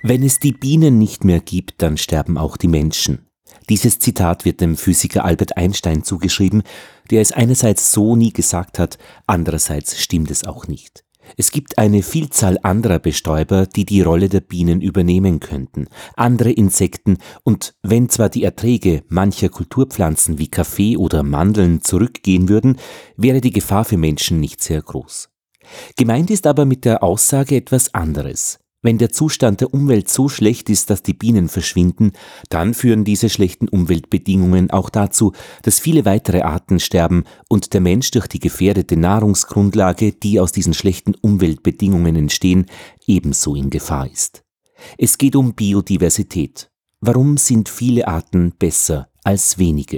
Wenn es die Bienen nicht mehr gibt, dann sterben auch die Menschen. Dieses Zitat wird dem Physiker Albert Einstein zugeschrieben, der es einerseits so nie gesagt hat, andererseits stimmt es auch nicht. Es gibt eine Vielzahl anderer Bestäuber, die die Rolle der Bienen übernehmen könnten, andere Insekten, und wenn zwar die Erträge mancher Kulturpflanzen wie Kaffee oder Mandeln zurückgehen würden, wäre die Gefahr für Menschen nicht sehr groß. Gemeint ist aber mit der Aussage etwas anderes. Wenn der Zustand der Umwelt so schlecht ist, dass die Bienen verschwinden, dann führen diese schlechten Umweltbedingungen auch dazu, dass viele weitere Arten sterben und der Mensch durch die gefährdete Nahrungsgrundlage, die aus diesen schlechten Umweltbedingungen entstehen, ebenso in Gefahr ist. Es geht um Biodiversität. Warum sind viele Arten besser als wenige?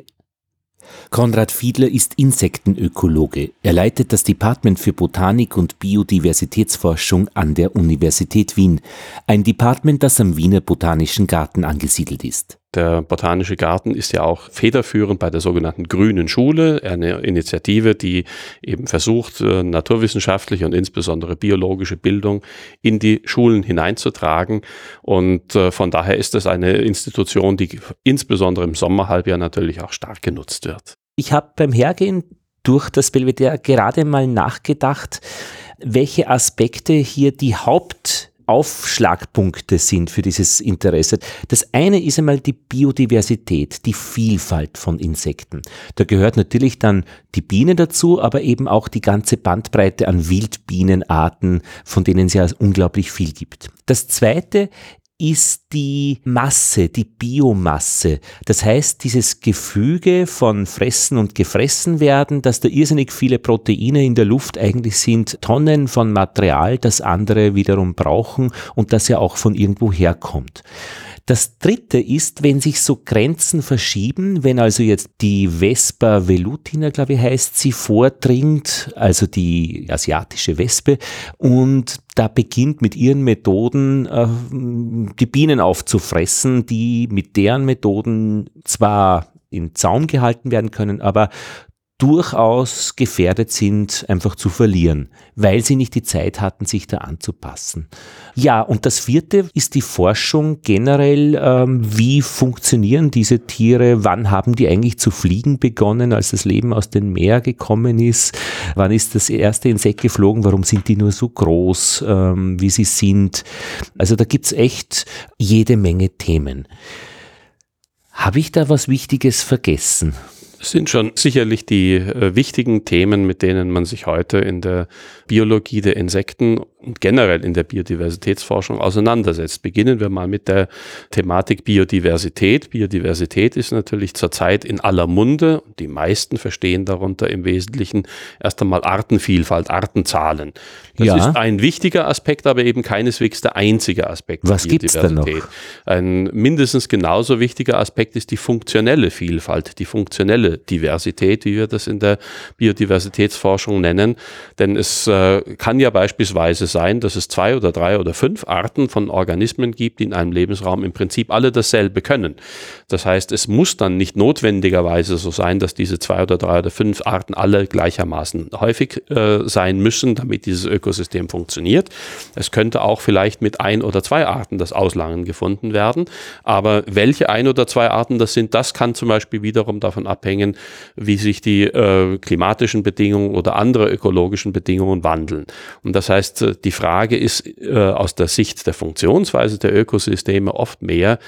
Konrad Fiedler ist Insektenökologe. Er leitet das Department für Botanik und Biodiversitätsforschung an der Universität Wien. Ein Department, das am Wiener Botanischen Garten angesiedelt ist. Der Botanische Garten ist ja auch federführend bei der sogenannten Grünen Schule, eine Initiative, die eben versucht, naturwissenschaftliche und insbesondere biologische Bildung in die Schulen hineinzutragen. Und von daher ist es eine Institution, die insbesondere im Sommerhalbjahr natürlich auch stark genutzt wird. Ich habe beim Hergehen durch das Belvedere gerade mal nachgedacht, welche Aspekte hier die Hauptaufschlagpunkte sind für dieses Interesse. Das eine ist einmal die Biodiversität, die Vielfalt von Insekten. Da gehört natürlich dann die Biene dazu, aber eben auch die ganze Bandbreite an Wildbienenarten, von denen es ja unglaublich viel gibt. Das zweite ist die Masse, die Biomasse. Das heißt, dieses Gefüge von Fressen und Gefressen werden, dass da irrsinnig viele Proteine in der Luft eigentlich sind, Tonnen von Material, das andere wiederum brauchen und das ja auch von irgendwo herkommt. Das dritte ist, wenn sich so Grenzen verschieben, wenn also jetzt die Vespa velutina, glaube ich, heißt sie, vordringt, also die asiatische Wespe, und da beginnt mit ihren Methoden die Bienen aufzufressen, die mit deren Methoden zwar im Zaum gehalten werden können, aber durchaus gefährdet sind, einfach zu verlieren, weil sie nicht die Zeit hatten, sich da anzupassen. Ja, und das vierte ist die Forschung generell, wie funktionieren diese Tiere, wann haben die eigentlich zu fliegen begonnen, als das Leben aus dem Meer gekommen ist, wann ist das erste Insekt geflogen, warum sind die nur so groß, wie sie sind. Also da gibt's echt jede Menge Themen. Habe ich da was Wichtiges vergessen? Es sind schon sicherlich die wichtigen Themen, mit denen man sich heute in der Biologie der Insekten und generell in der Biodiversitätsforschung auseinandersetzt. Beginnen wir mal mit der Thematik Biodiversität. Biodiversität ist natürlich zurzeit in aller Munde. Die meisten verstehen darunter im Wesentlichen erst einmal Artenvielfalt, Artenzahlen. Das ist ein wichtiger Aspekt, aber eben keineswegs der einzige Aspekt der Biodiversität. Was gibt's denn noch? Ein mindestens genauso wichtiger Aspekt ist die funktionelle Vielfalt, die funktionelle Diversität, wie wir das in der Biodiversitätsforschung nennen. Denn es kann ja beispielsweise sein, dass es 2 oder 3 oder 5 Arten von Organismen gibt, die in einem Lebensraum im Prinzip alle dasselbe können. Das heißt, es muss dann nicht notwendigerweise so sein, dass diese 2 oder 3 oder 5 Arten alle gleichermaßen häufig sein müssen, damit dieses Ökosystem funktioniert. Es könnte auch vielleicht mit 1 oder 2 Arten das Auslangen gefunden werden. Aber welche 1 oder 2 Arten das sind, das kann zum Beispiel wiederum davon abhängen, wie sich die klimatischen Bedingungen oder andere ökologischen Bedingungen wandeln. Und das heißt, die Frage ist aus der Sicht der Funktionsweise der Ökosysteme oft mehr,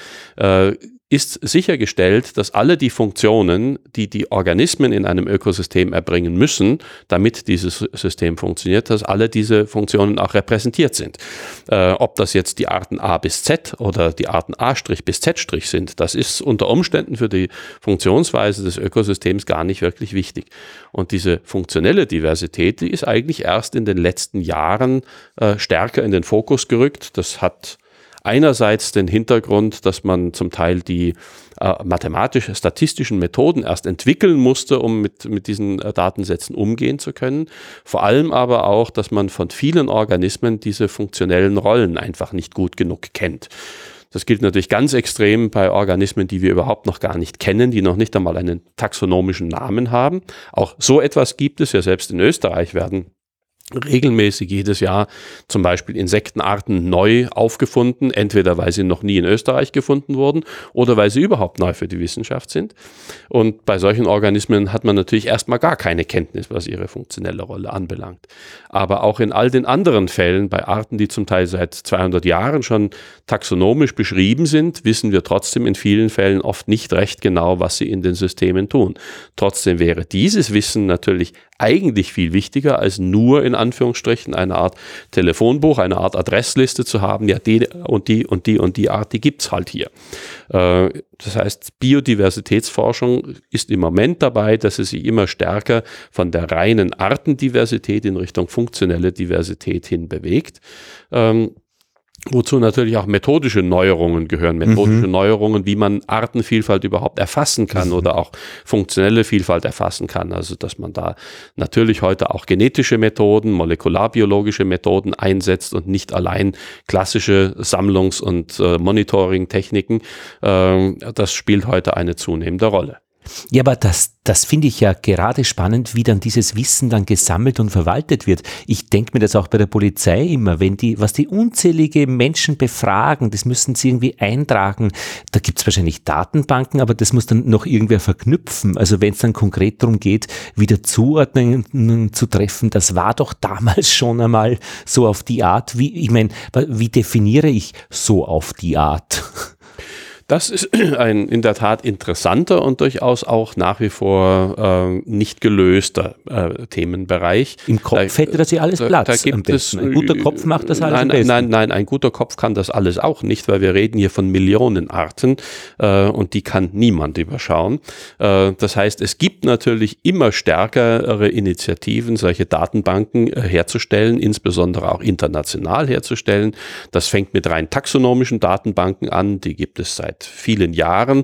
ist sichergestellt, dass alle die Funktionen, die die Organismen in einem Ökosystem erbringen müssen, damit dieses System funktioniert, dass alle diese Funktionen auch repräsentiert sind. Ob das jetzt die Arten A bis Z oder die Arten A' bis Z' sind, das ist unter Umständen für die Funktionsweise des Ökosystems gar nicht wirklich wichtig. Und diese funktionelle Diversität, die ist eigentlich erst in den letzten Jahren stärker in den Fokus gerückt. Das hat einerseits den Hintergrund, dass man zum Teil die mathematisch-statistischen Methoden erst entwickeln musste, um mit diesen Datensätzen umgehen zu können. Vor allem aber auch, dass man von vielen Organismen diese funktionellen Rollen einfach nicht gut genug kennt. Das gilt natürlich ganz extrem bei Organismen, die wir überhaupt noch gar nicht kennen, die noch nicht einmal einen taxonomischen Namen haben. Auch so etwas gibt es ja, selbst in Österreich werden regelmäßig jedes Jahr zum Beispiel Insektenarten neu aufgefunden, entweder weil sie noch nie in Österreich gefunden wurden oder weil sie überhaupt neu für die Wissenschaft sind. Und bei solchen Organismen hat man natürlich erstmal gar keine Kenntnis, was ihre funktionelle Rolle anbelangt. Aber auch in all den anderen Fällen, bei Arten, die zum Teil seit 200 Jahren schon taxonomisch beschrieben sind, wissen wir trotzdem in vielen Fällen oft nicht recht genau, was sie in den Systemen tun. Trotzdem wäre dieses Wissen natürlich eigentlich viel wichtiger, als nur in Anführungsstrichen eine Art Telefonbuch, eine Art Adressliste zu haben, ja, die und die und die und die Art, die gibt's halt hier. Das heißt, Biodiversitätsforschung ist im Moment dabei, dass sie sich immer stärker von der reinen Artendiversität in Richtung funktionelle Diversität hin bewegt. Wozu natürlich auch methodische Neuerungen gehören. Methodische Neuerungen, wie man Artenvielfalt überhaupt erfassen kann oder auch funktionelle Vielfalt erfassen kann. Also dass man da natürlich heute auch genetische Methoden, molekularbiologische Methoden einsetzt und nicht allein klassische Sammlungs- und Monitoring-Techniken. Das spielt heute eine zunehmende Rolle. Ja, aber das finde ich ja gerade spannend, wie dann dieses Wissen dann gesammelt und verwaltet wird. Ich denke mir das auch bei der Polizei immer, was die unzählige Menschen befragen, das müssen sie irgendwie eintragen. Da gibt es wahrscheinlich Datenbanken, aber das muss dann noch irgendwer verknüpfen. Also wenn es dann konkret darum geht, wieder Zuordnungen zu treffen, das war doch damals schon einmal so auf die Art. Wie definiere ich so auf die Art? Das ist ein in der Tat interessanter und durchaus auch nach wie vor nicht gelöster Themenbereich. Im Kopf hätte das ja alles Platz. Da gibt es, ein guter Kopf macht das alles am besten. Nein, ein guter Kopf kann das alles auch nicht, weil wir reden hier von Millionen Arten und die kann niemand überschauen. Das heißt, es gibt natürlich immer stärkere Initiativen, solche Datenbanken herzustellen, insbesondere auch international herzustellen. Das fängt mit rein taxonomischen Datenbanken an, die gibt es seit vielen Jahren,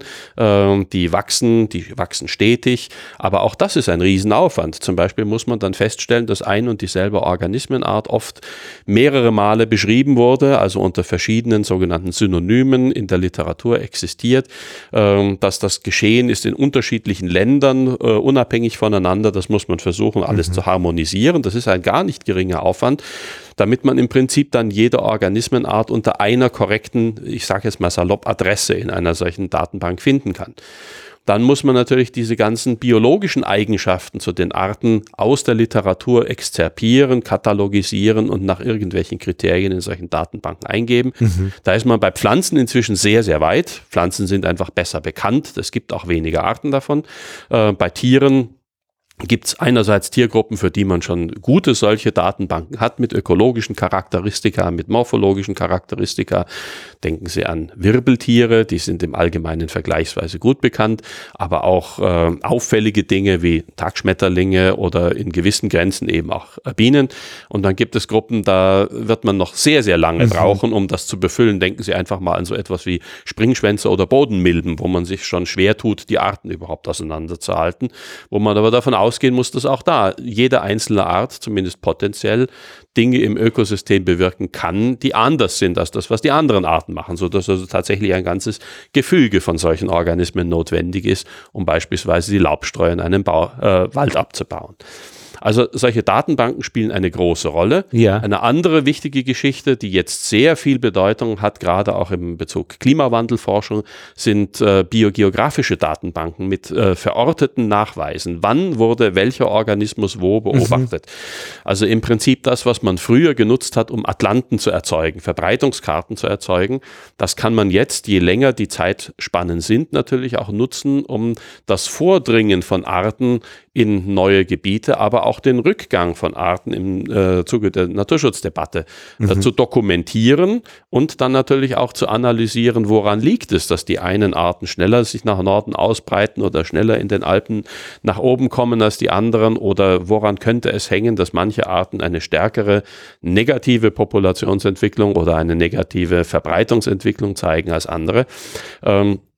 die wachsen stetig, aber auch das ist ein Riesenaufwand. Zum Beispiel muss man dann feststellen, dass ein und dieselbe Organismenart oft mehrere Male beschrieben wurde, also unter verschiedenen sogenannten Synonymen in der Literatur existiert, dass das geschehen ist in unterschiedlichen Ländern, unabhängig voneinander. Das muss man versuchen, alles zu harmonisieren. Das ist ein gar nicht geringer Aufwand, damit man im Prinzip dann jede Organismenart unter einer korrekten, ich sage jetzt mal salopp, Adresse in einer solchen Datenbank finden kann. Dann muss man natürlich diese ganzen biologischen Eigenschaften zu den Arten aus der Literatur exzerpieren, katalogisieren und nach irgendwelchen Kriterien in solchen Datenbanken eingeben. Da ist man bei Pflanzen inzwischen sehr, sehr weit. Pflanzen sind einfach besser bekannt. Es gibt auch weniger Arten davon. Bei Tieren gibt es einerseits Tiergruppen, für die man schon gute solche Datenbanken hat, mit ökologischen Charakteristika, mit morphologischen Charakteristika. Denken Sie an Wirbeltiere, die sind im Allgemeinen vergleichsweise gut bekannt, aber auch auffällige Dinge wie Tagschmetterlinge oder in gewissen Grenzen eben auch Bienen. Und dann gibt es Gruppen, da wird man noch sehr, sehr lange brauchen, um das zu befüllen. Denken Sie einfach mal an so etwas wie Springschwänze oder Bodenmilben, wo man sich schon schwer tut, die Arten überhaupt auseinanderzuhalten, wo man aber davon ausgehen muss, dass auch da jede einzelne Art, zumindest potenziell, Dinge im Ökosystem bewirken kann, die anders sind als das, was die anderen Arten machen, sodass also tatsächlich ein ganzes Gefüge von solchen Organismen notwendig ist, um beispielsweise die Laubstreu in einem Wald abzubauen. Also solche Datenbanken spielen eine große Rolle. Ja. Eine andere wichtige Geschichte, die jetzt sehr viel Bedeutung hat, gerade auch im Bezug Klimawandelforschung, sind biogeografische Datenbanken mit verorteten Nachweisen. Wann wurde welcher Organismus wo beobachtet? Also im Prinzip das, was man früher genutzt hat, um Atlanten zu erzeugen, Verbreitungskarten zu erzeugen. Das kann man jetzt, je länger die Zeitspannen sind, natürlich auch nutzen, um das Vordringen von Arten in neue Gebiete, aber auch den Rückgang von Arten im Zuge der Naturschutzdebatte zu dokumentieren und dann natürlich auch zu analysieren, woran liegt es, dass die einen Arten schneller sich nach Norden ausbreiten oder schneller in den Alpen nach oben kommen als die anderen, oder woran könnte es hängen, dass manche Arten eine stärkere negative Populationsentwicklung oder eine negative Verbreitungsentwicklung zeigen als andere.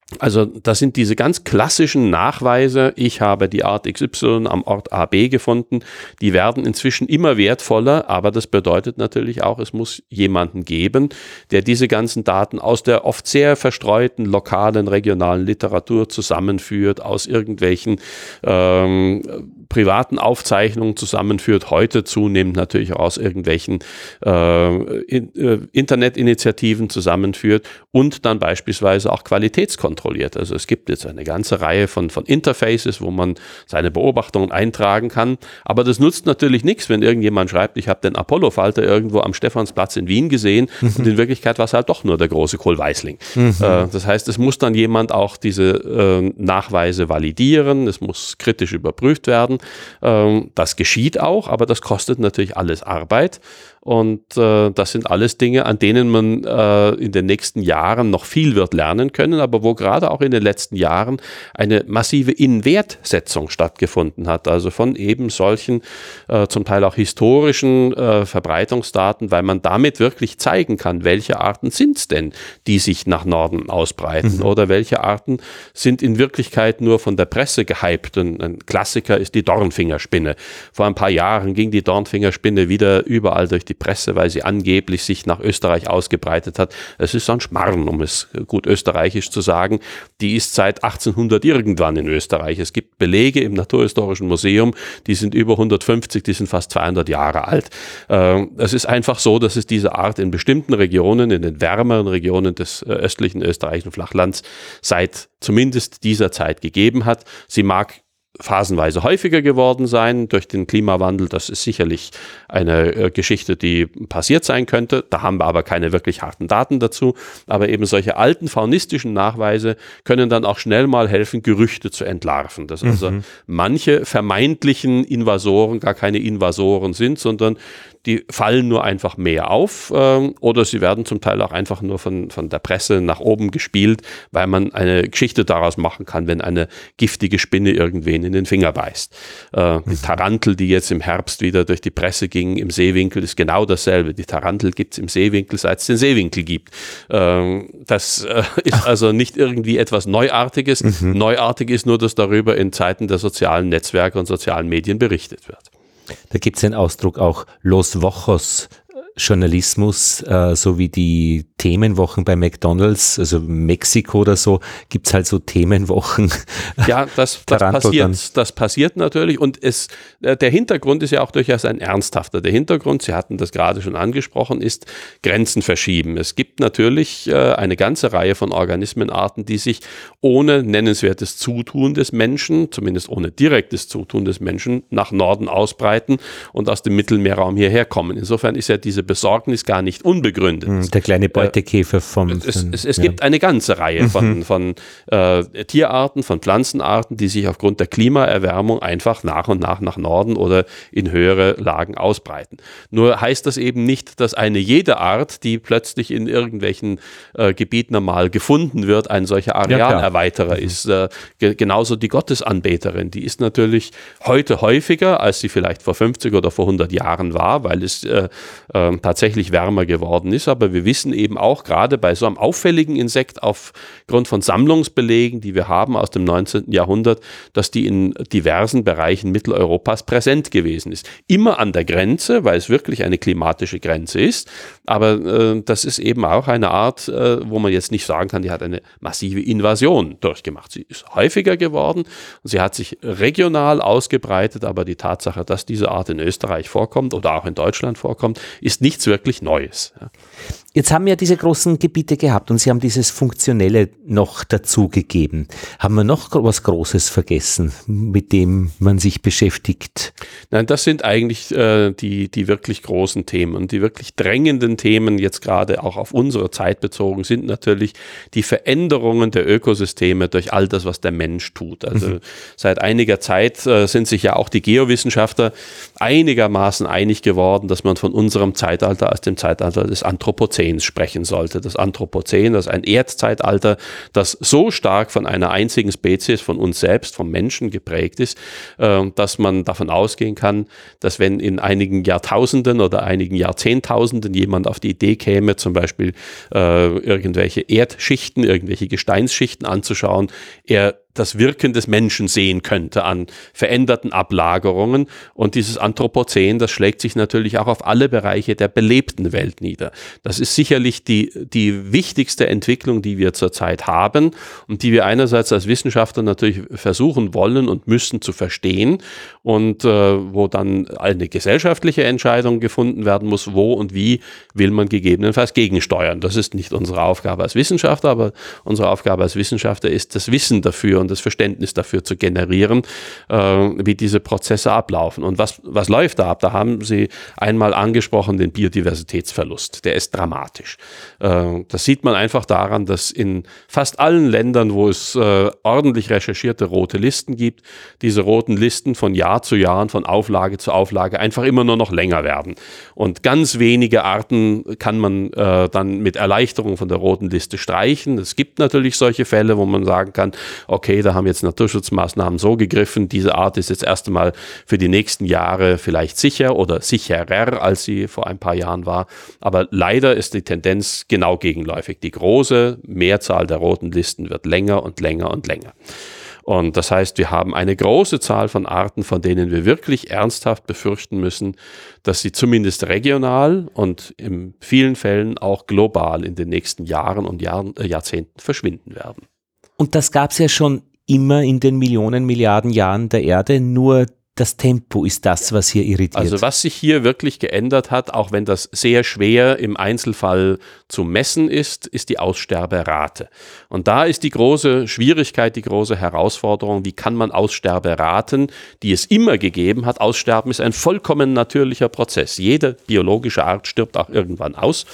Also das sind diese ganz klassischen Nachweise, ich habe die Art XY am Ort AB gefunden, die werden inzwischen immer wertvoller, aber das bedeutet natürlich auch, es muss jemanden geben, der diese ganzen Daten aus der oft sehr verstreuten lokalen, regionalen Literatur zusammenführt, aus irgendwelchen privaten Aufzeichnungen zusammenführt, heute zunehmend natürlich auch aus irgendwelchen Internetinitiativen zusammenführt und dann beispielsweise auch qualitätskontrolliert. Also es gibt jetzt eine ganze Reihe von Interfaces, wo man seine Beobachtungen eintragen kann, aber das nutzt natürlich nichts, wenn irgendjemand schreibt, ich habe den Apollo-Falter irgendwo am Stephansplatz in Wien gesehen und in Wirklichkeit war es halt doch nur der große Kohlweisling. Das heißt, es muss dann jemand auch diese Nachweise validieren, es muss kritisch überprüft werden. Das geschieht auch, aber das kostet natürlich alles Arbeit. Und das sind alles Dinge, an denen man in den nächsten Jahren noch viel wird lernen können, aber wo gerade auch in den letzten Jahren eine massive Inwertsetzung stattgefunden hat. Also von eben solchen zum Teil auch historischen Verbreitungsdaten, weil man damit wirklich zeigen kann, welche Arten sind es denn, die sich nach Norden ausbreiten oder welche Arten sind in Wirklichkeit nur von der Presse gehypt. Und ein Klassiker ist die Dornfingerspinne. Vor ein paar Jahren ging die Dornfingerspinne wieder überall durch die Presse, weil sie angeblich sich nach Österreich ausgebreitet hat. Es ist so ein Schmarrn, um es gut österreichisch zu sagen. Die ist seit 1800 irgendwann in Österreich. Es gibt Belege im Naturhistorischen Museum, die sind über 150, die sind fast 200 Jahre alt. Es ist einfach so, dass es diese Art in bestimmten Regionen, in den wärmeren Regionen des östlichen österreichischen Flachlands seit zumindest dieser Zeit gegeben hat. Sie mag phasenweise häufiger geworden sein durch den Klimawandel. Das ist sicherlich eine Geschichte, die passiert sein könnte. Da haben wir aber keine wirklich harten Daten dazu. Aber eben solche alten faunistischen Nachweise können dann auch schnell mal helfen, Gerüchte zu entlarven. Dass also manche vermeintlichen Invasoren gar keine Invasoren sind, sondern die fallen nur einfach mehr auf oder sie werden zum Teil auch einfach nur von der Presse nach oben gespielt, weil man eine Geschichte daraus machen kann, wenn eine giftige Spinne irgendwen in den Finger beißt. Die Tarantel, die jetzt im Herbst wieder durch die Presse ging, im Seewinkel, ist genau dasselbe. Die Tarantel gibt es im Seewinkel, seit es den Seewinkel gibt. Das ist also nicht irgendwie etwas Neuartiges. Neuartig ist nur, dass darüber in Zeiten der sozialen Netzwerke und sozialen Medien berichtet wird. Da gibt es den Ausdruck auch Los Wochos Journalismus, so wie die Themenwochen bei McDonald's, also Mexiko oder so, gibt es halt so Themenwochen. Ja, das passiert natürlich und der Hintergrund ist ja auch durchaus ein ernsthafter. Der Hintergrund, Sie hatten das gerade schon angesprochen, ist Grenzen verschieben. Es gibt natürlich eine ganze Reihe von Organismenarten, die sich ohne nennenswertes Zutun des Menschen, zumindest ohne direktes Zutun des Menschen, nach Norden ausbreiten und aus dem Mittelmeerraum hierher kommen. Insofern ist ja diese Besorgnis gar nicht unbegründet. Der kleine Beutekäfer Es gibt eine ganze Reihe von Tierarten, von Pflanzenarten, die sich aufgrund der Klimaerwärmung einfach nach und nach Norden oder in höhere Lagen ausbreiten. Nur heißt das eben nicht, dass eine jede Art, die plötzlich in irgendwelchen Gebieten einmal gefunden wird, ein solcher Arealerweiterer ist. Genauso die Gottesanbeterin, die ist natürlich heute häufiger, als sie vielleicht vor 50 oder vor 100 Jahren war, weil es tatsächlich wärmer geworden ist, aber wir wissen eben auch gerade bei so einem auffälligen Insekt aufgrund von Sammlungsbelegen, die wir haben aus dem 19. Jahrhundert, dass die in diversen Bereichen Mitteleuropas präsent gewesen ist. Immer an der Grenze, weil es wirklich eine klimatische Grenze ist, aber das ist eben auch eine Art, wo man jetzt nicht sagen kann, die hat eine massive Invasion durchgemacht. Sie ist häufiger geworden und sie hat sich regional ausgebreitet, aber die Tatsache, dass diese Art in Österreich vorkommt oder auch in Deutschland vorkommt, ist nichts wirklich Neues. Ja. Jetzt haben wir diese großen Gebiete gehabt und Sie haben dieses Funktionelle noch dazugegeben. Haben wir noch was Großes vergessen, mit dem man sich beschäftigt? Nein, das sind eigentlich die wirklich großen Themen. Und die wirklich drängenden Themen, jetzt gerade auch auf unsere Zeit bezogen, sind natürlich die Veränderungen der Ökosysteme durch all das, was der Mensch tut. Also seit einiger Zeit sind sich ja auch die Geowissenschaftler einigermaßen einig geworden, dass man von unserem Zeitalter als dem Zeitalter des Anthropozän Anthropozäns sprechen sollte. Das Anthropozän, das ist ein Erdzeitalter, das so stark von einer einzigen Spezies, von uns selbst, vom Menschen geprägt ist, dass man davon ausgehen kann, dass wenn in einigen Jahrtausenden oder einigen Jahrzehntausenden jemand auf die Idee käme, zum Beispiel irgendwelche Erdschichten, irgendwelche Gesteinsschichten anzuschauen, er das Wirken des Menschen sehen könnte an veränderten Ablagerungen. Und dieses Anthropozän, das schlägt sich natürlich auch auf alle Bereiche der belebten Welt nieder. Das ist sicherlich die wichtigste Entwicklung, die wir zurzeit haben und die wir einerseits als Wissenschaftler natürlich versuchen wollen und müssen zu verstehen und wo dann eine gesellschaftliche Entscheidung gefunden werden muss, wo und wie will man gegebenenfalls gegensteuern. Das ist nicht unsere Aufgabe als Wissenschaftler, aber unsere Aufgabe als Wissenschaftler ist, das Wissen dafür und das Verständnis dafür zu generieren, wie diese Prozesse ablaufen. Und was läuft da ab? Da haben Sie einmal angesprochen, den Biodiversitätsverlust. Der ist dramatisch. Das sieht man einfach daran, dass in fast allen Ländern, wo es ordentlich recherchierte rote Listen gibt, diese roten Listen von Jahr zu Jahr, von Auflage zu Auflage einfach immer nur noch länger werden. Und ganz wenige Arten kann man dann mit Erleichterung von der roten Liste streichen. Es gibt natürlich solche Fälle, wo man sagen kann, okay, da haben jetzt Naturschutzmaßnahmen so gegriffen, diese Art ist jetzt erst einmal für die nächsten Jahre vielleicht sicher oder sicherer, als sie vor ein paar Jahren war. Aber leider ist die Tendenz genau gegenläufig. Die große Mehrzahl der roten Listen wird länger und länger und länger. Und das heißt, wir haben eine große Zahl von Arten, von denen wir wirklich ernsthaft befürchten müssen, dass sie zumindest regional und in vielen Fällen auch global in den nächsten Jahren und Jahrzehnten verschwinden werden. Und das gab es ja schon immer in den Millionen, Milliarden Jahren der Erde, nur das Tempo ist das, was hier irritiert. Also was sich hier wirklich geändert hat, auch wenn das sehr schwer im Einzelfall zu messen ist, ist die Aussterberate. Und da ist die große Schwierigkeit, die große Herausforderung, wie kann man Aussterberaten, die es immer gegeben hat, Aussterben ist ein vollkommen natürlicher Prozess. Jede biologische Art stirbt auch irgendwann aus.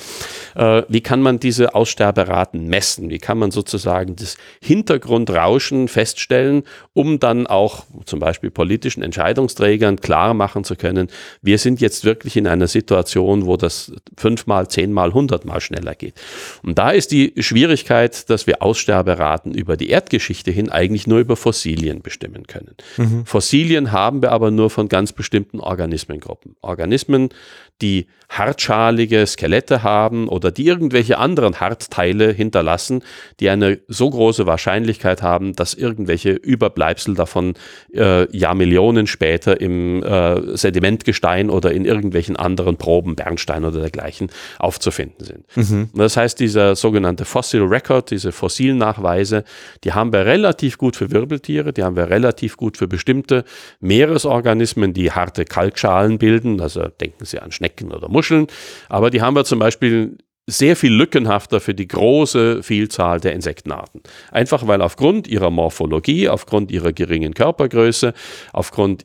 Wie kann man diese Aussterberaten messen? Wie kann man sozusagen das Hintergrundrauschen feststellen, um dann auch zum Beispiel politischen Entscheidungsträgern klar machen zu können, wir sind jetzt wirklich in einer Situation, wo das 5-mal, 10-mal, 100-mal schneller geht. Und da ist die Schwierigkeit, dass wir Aussterberaten über die Erdgeschichte hin eigentlich nur über Fossilien bestimmen können. Mhm. Fossilien haben wir aber nur von ganz bestimmten Organismengruppen. Organismen, die hartschalige Skelette haben oder die irgendwelche anderen Hartteile hinterlassen, die eine so große Wahrscheinlichkeit haben, dass irgendwelche Überbleibsel davon Jahrmillionen später im Sedimentgestein oder in irgendwelchen anderen Proben, Bernstein oder dergleichen, aufzufinden sind. Mhm. Das heißt, dieser sogenannte Fossil Record, diese Fossilnachweise, die haben wir relativ gut für Wirbeltiere, die haben wir relativ gut für bestimmte Meeresorganismen, die harte Kalkschalen bilden, also denken Sie an Schnecken oder Muscheln, aber die haben wir zum Beispiel sehr viel lückenhafter für die große Vielzahl der Insektenarten. Einfach weil aufgrund ihrer Morphologie, aufgrund ihrer geringen Körpergröße, aufgrund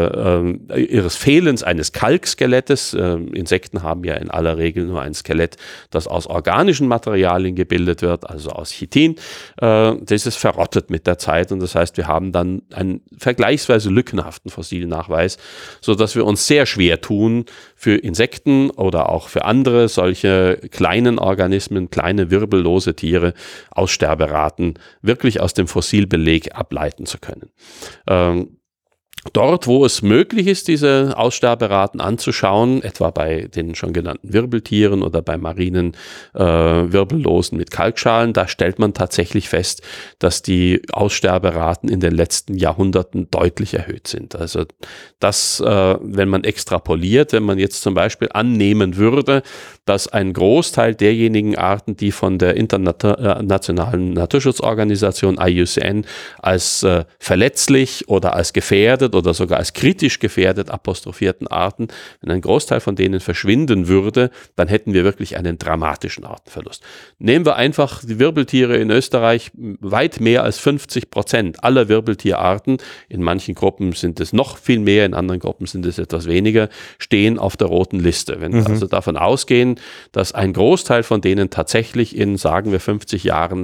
ihres Fehlens eines Kalkskelettes, Insekten haben ja in aller Regel nur ein Skelett, das aus organischen Materialien gebildet wird, also aus Chitin, das ist verrottet mit der Zeit und das heißt, wir haben dann einen vergleichsweise lückenhaften Fossilnachweis, sodass wir uns sehr schwer tun, für Insekten oder auch für andere solche kleinen Organismen, kleine wirbellose Tiere, Aussterberaten wirklich aus dem Fossilbeleg ableiten zu können. Dort, wo es möglich ist, diese Aussterberaten anzuschauen, etwa bei den schon genannten Wirbeltieren oder bei marinen Wirbellosen mit Kalkschalen, da stellt man tatsächlich fest, dass die Aussterberaten in den letzten Jahrhunderten deutlich erhöht sind. Also das, wenn man extrapoliert, wenn man jetzt zum Beispiel annehmen würde, dass ein Großteil derjenigen Arten, die von der internationalen Naturschutzorganisation IUCN als verletzlich oder als gefährdet oder sogar als kritisch gefährdet apostrophierten Arten, wenn ein Großteil von denen verschwinden würde, dann hätten wir wirklich einen dramatischen Artenverlust. Nehmen wir einfach die Wirbeltiere in Österreich, weit mehr als 50% aller Wirbeltierarten, in manchen Gruppen sind es noch viel mehr, in anderen Gruppen sind es etwas weniger, stehen auf der roten Liste. Wenn wir also davon ausgehen, dass ein Großteil von denen tatsächlich in, sagen wir, 50 Jahren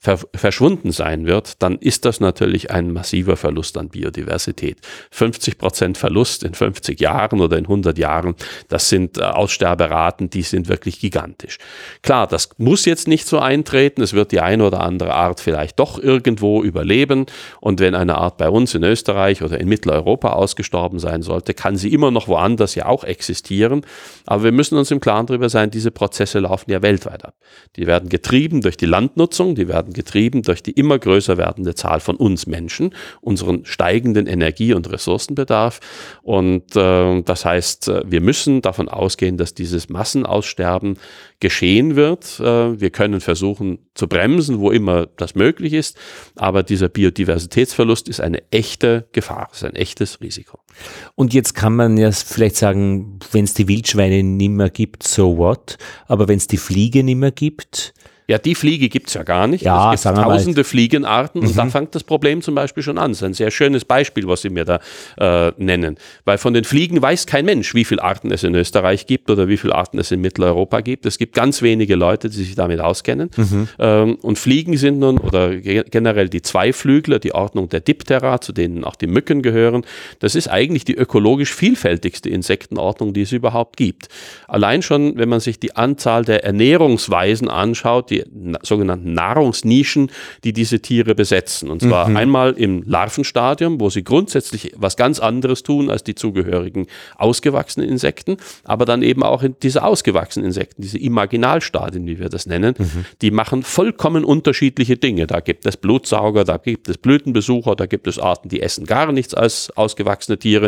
verschwunden sein wird, dann ist das natürlich ein massiver Verlust an Biodiversität. 50% Verlust in 50 Jahren oder in 100 Jahren, das sind Aussterberaten, die sind wirklich gigantisch. Klar, das muss jetzt nicht so eintreten, es wird die eine oder andere Art vielleicht doch irgendwo überleben und wenn eine Art bei uns in Österreich oder in Mitteleuropa ausgestorben sein sollte, kann sie immer noch woanders ja auch existieren, aber wir müssen uns im Klaren darüber sein, diese Prozesse laufen ja weltweit ab. Die werden getrieben durch die Landnutzung, die werden getrieben durch die immer größer werdende Zahl von uns Menschen, unseren steigenden Energie- und Ressourcenbedarf und das heißt, wir müssen davon ausgehen, dass dieses Massenaussterben geschehen wird. Wir können versuchen zu bremsen, wo immer das möglich ist, aber dieser Biodiversitätsverlust ist eine echte Gefahr, ist ein echtes Risiko. Und jetzt kann man ja vielleicht sagen, wenn es die Wildschweine nicht mehr gibt, so what? Aber wenn es die Fliege nicht mehr gibt... Ja, die Fliege gibt es ja gar nicht. Ja, es gibt tausende Fliegenarten und da fängt das Problem zum Beispiel schon an. Das ist ein sehr schönes Beispiel, was Sie mir da nennen. Weil von den Fliegen weiß kein Mensch, wie viele Arten es in Österreich gibt oder wie viele Arten es in Mitteleuropa gibt. Es gibt ganz wenige Leute, die sich damit auskennen. Und Fliegen sind nun, oder generell die Zweiflügler, die Ordnung der Diptera, zu denen auch die Mücken gehören, das ist eigentlich die ökologisch vielfältigste Insektenordnung, die es überhaupt gibt. Allein schon, wenn man sich die Anzahl der Ernährungsweisen anschaut, die sogenannten Nahrungsnischen, die diese Tiere besetzen. Und zwar einmal im Larvenstadium, wo sie grundsätzlich was ganz anderes tun als die zugehörigen ausgewachsenen Insekten, aber dann eben auch in diese ausgewachsenen Insekten, diese Imaginalstadien, wie wir das nennen, die machen vollkommen unterschiedliche Dinge. Da gibt es Blutsauger, da gibt es Blütenbesucher, da gibt es Arten, die essen gar nichts als ausgewachsene Tiere.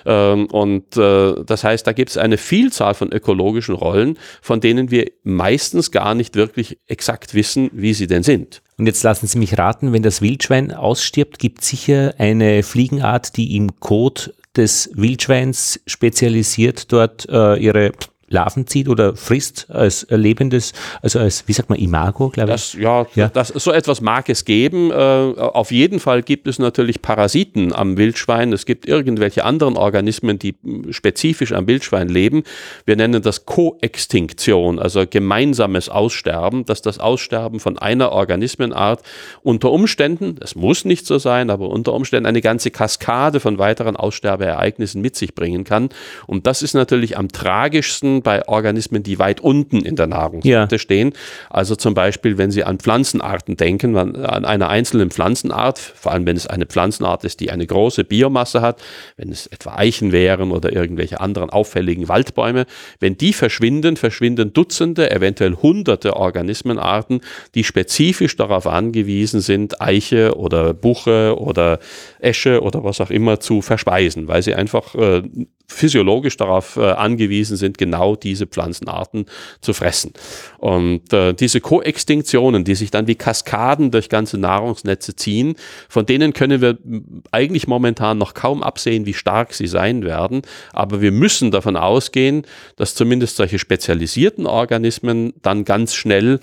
Das heißt, da gibt es eine Vielzahl von ökologischen Rollen, von denen wir meistens gar nicht wirklich exakt wissen, wie sie denn sind. Und jetzt lassen Sie mich raten, wenn das Wildschwein ausstirbt, gibt es sicher eine Fliegenart, die im Kot des Wildschweins spezialisiert dort ihre Larven zieht oder frisst als lebendes, also als, wie sagt man, Imago, glaube ich. So etwas mag es geben. Auf jeden Fall gibt es natürlich Parasiten am Wildschwein. Es gibt irgendwelche anderen Organismen, die spezifisch am Wildschwein leben. Wir nennen das Koextinktion, also gemeinsames Aussterben, dass das Aussterben von einer Organismenart unter Umständen, das muss nicht so sein, aber unter Umständen eine ganze Kaskade von weiteren Aussterbeereignissen mit sich bringen kann. Und das ist natürlich am tragischsten bei Organismen, die weit unten in der Nahrungskette stehen. Also zum Beispiel, wenn Sie an Pflanzenarten denken, an einer einzelnen Pflanzenart, vor allem wenn es eine Pflanzenart ist, die eine große Biomasse hat, wenn es etwa Eichen wären oder irgendwelche anderen auffälligen Waldbäume, wenn die verschwinden Dutzende, eventuell Hunderte Organismenarten, die spezifisch darauf angewiesen sind, Eiche oder Buche oder Esche oder was auch immer zu verspeisen, weil sie einfach physiologisch darauf angewiesen sind, genau diese Pflanzenarten zu fressen. Und diese Koextinktionen, die sich dann wie Kaskaden durch ganze Nahrungsnetze ziehen, von denen können wir eigentlich momentan noch kaum absehen, wie stark sie sein werden. Aber wir müssen davon ausgehen, dass zumindest solche spezialisierten Organismen dann ganz schnell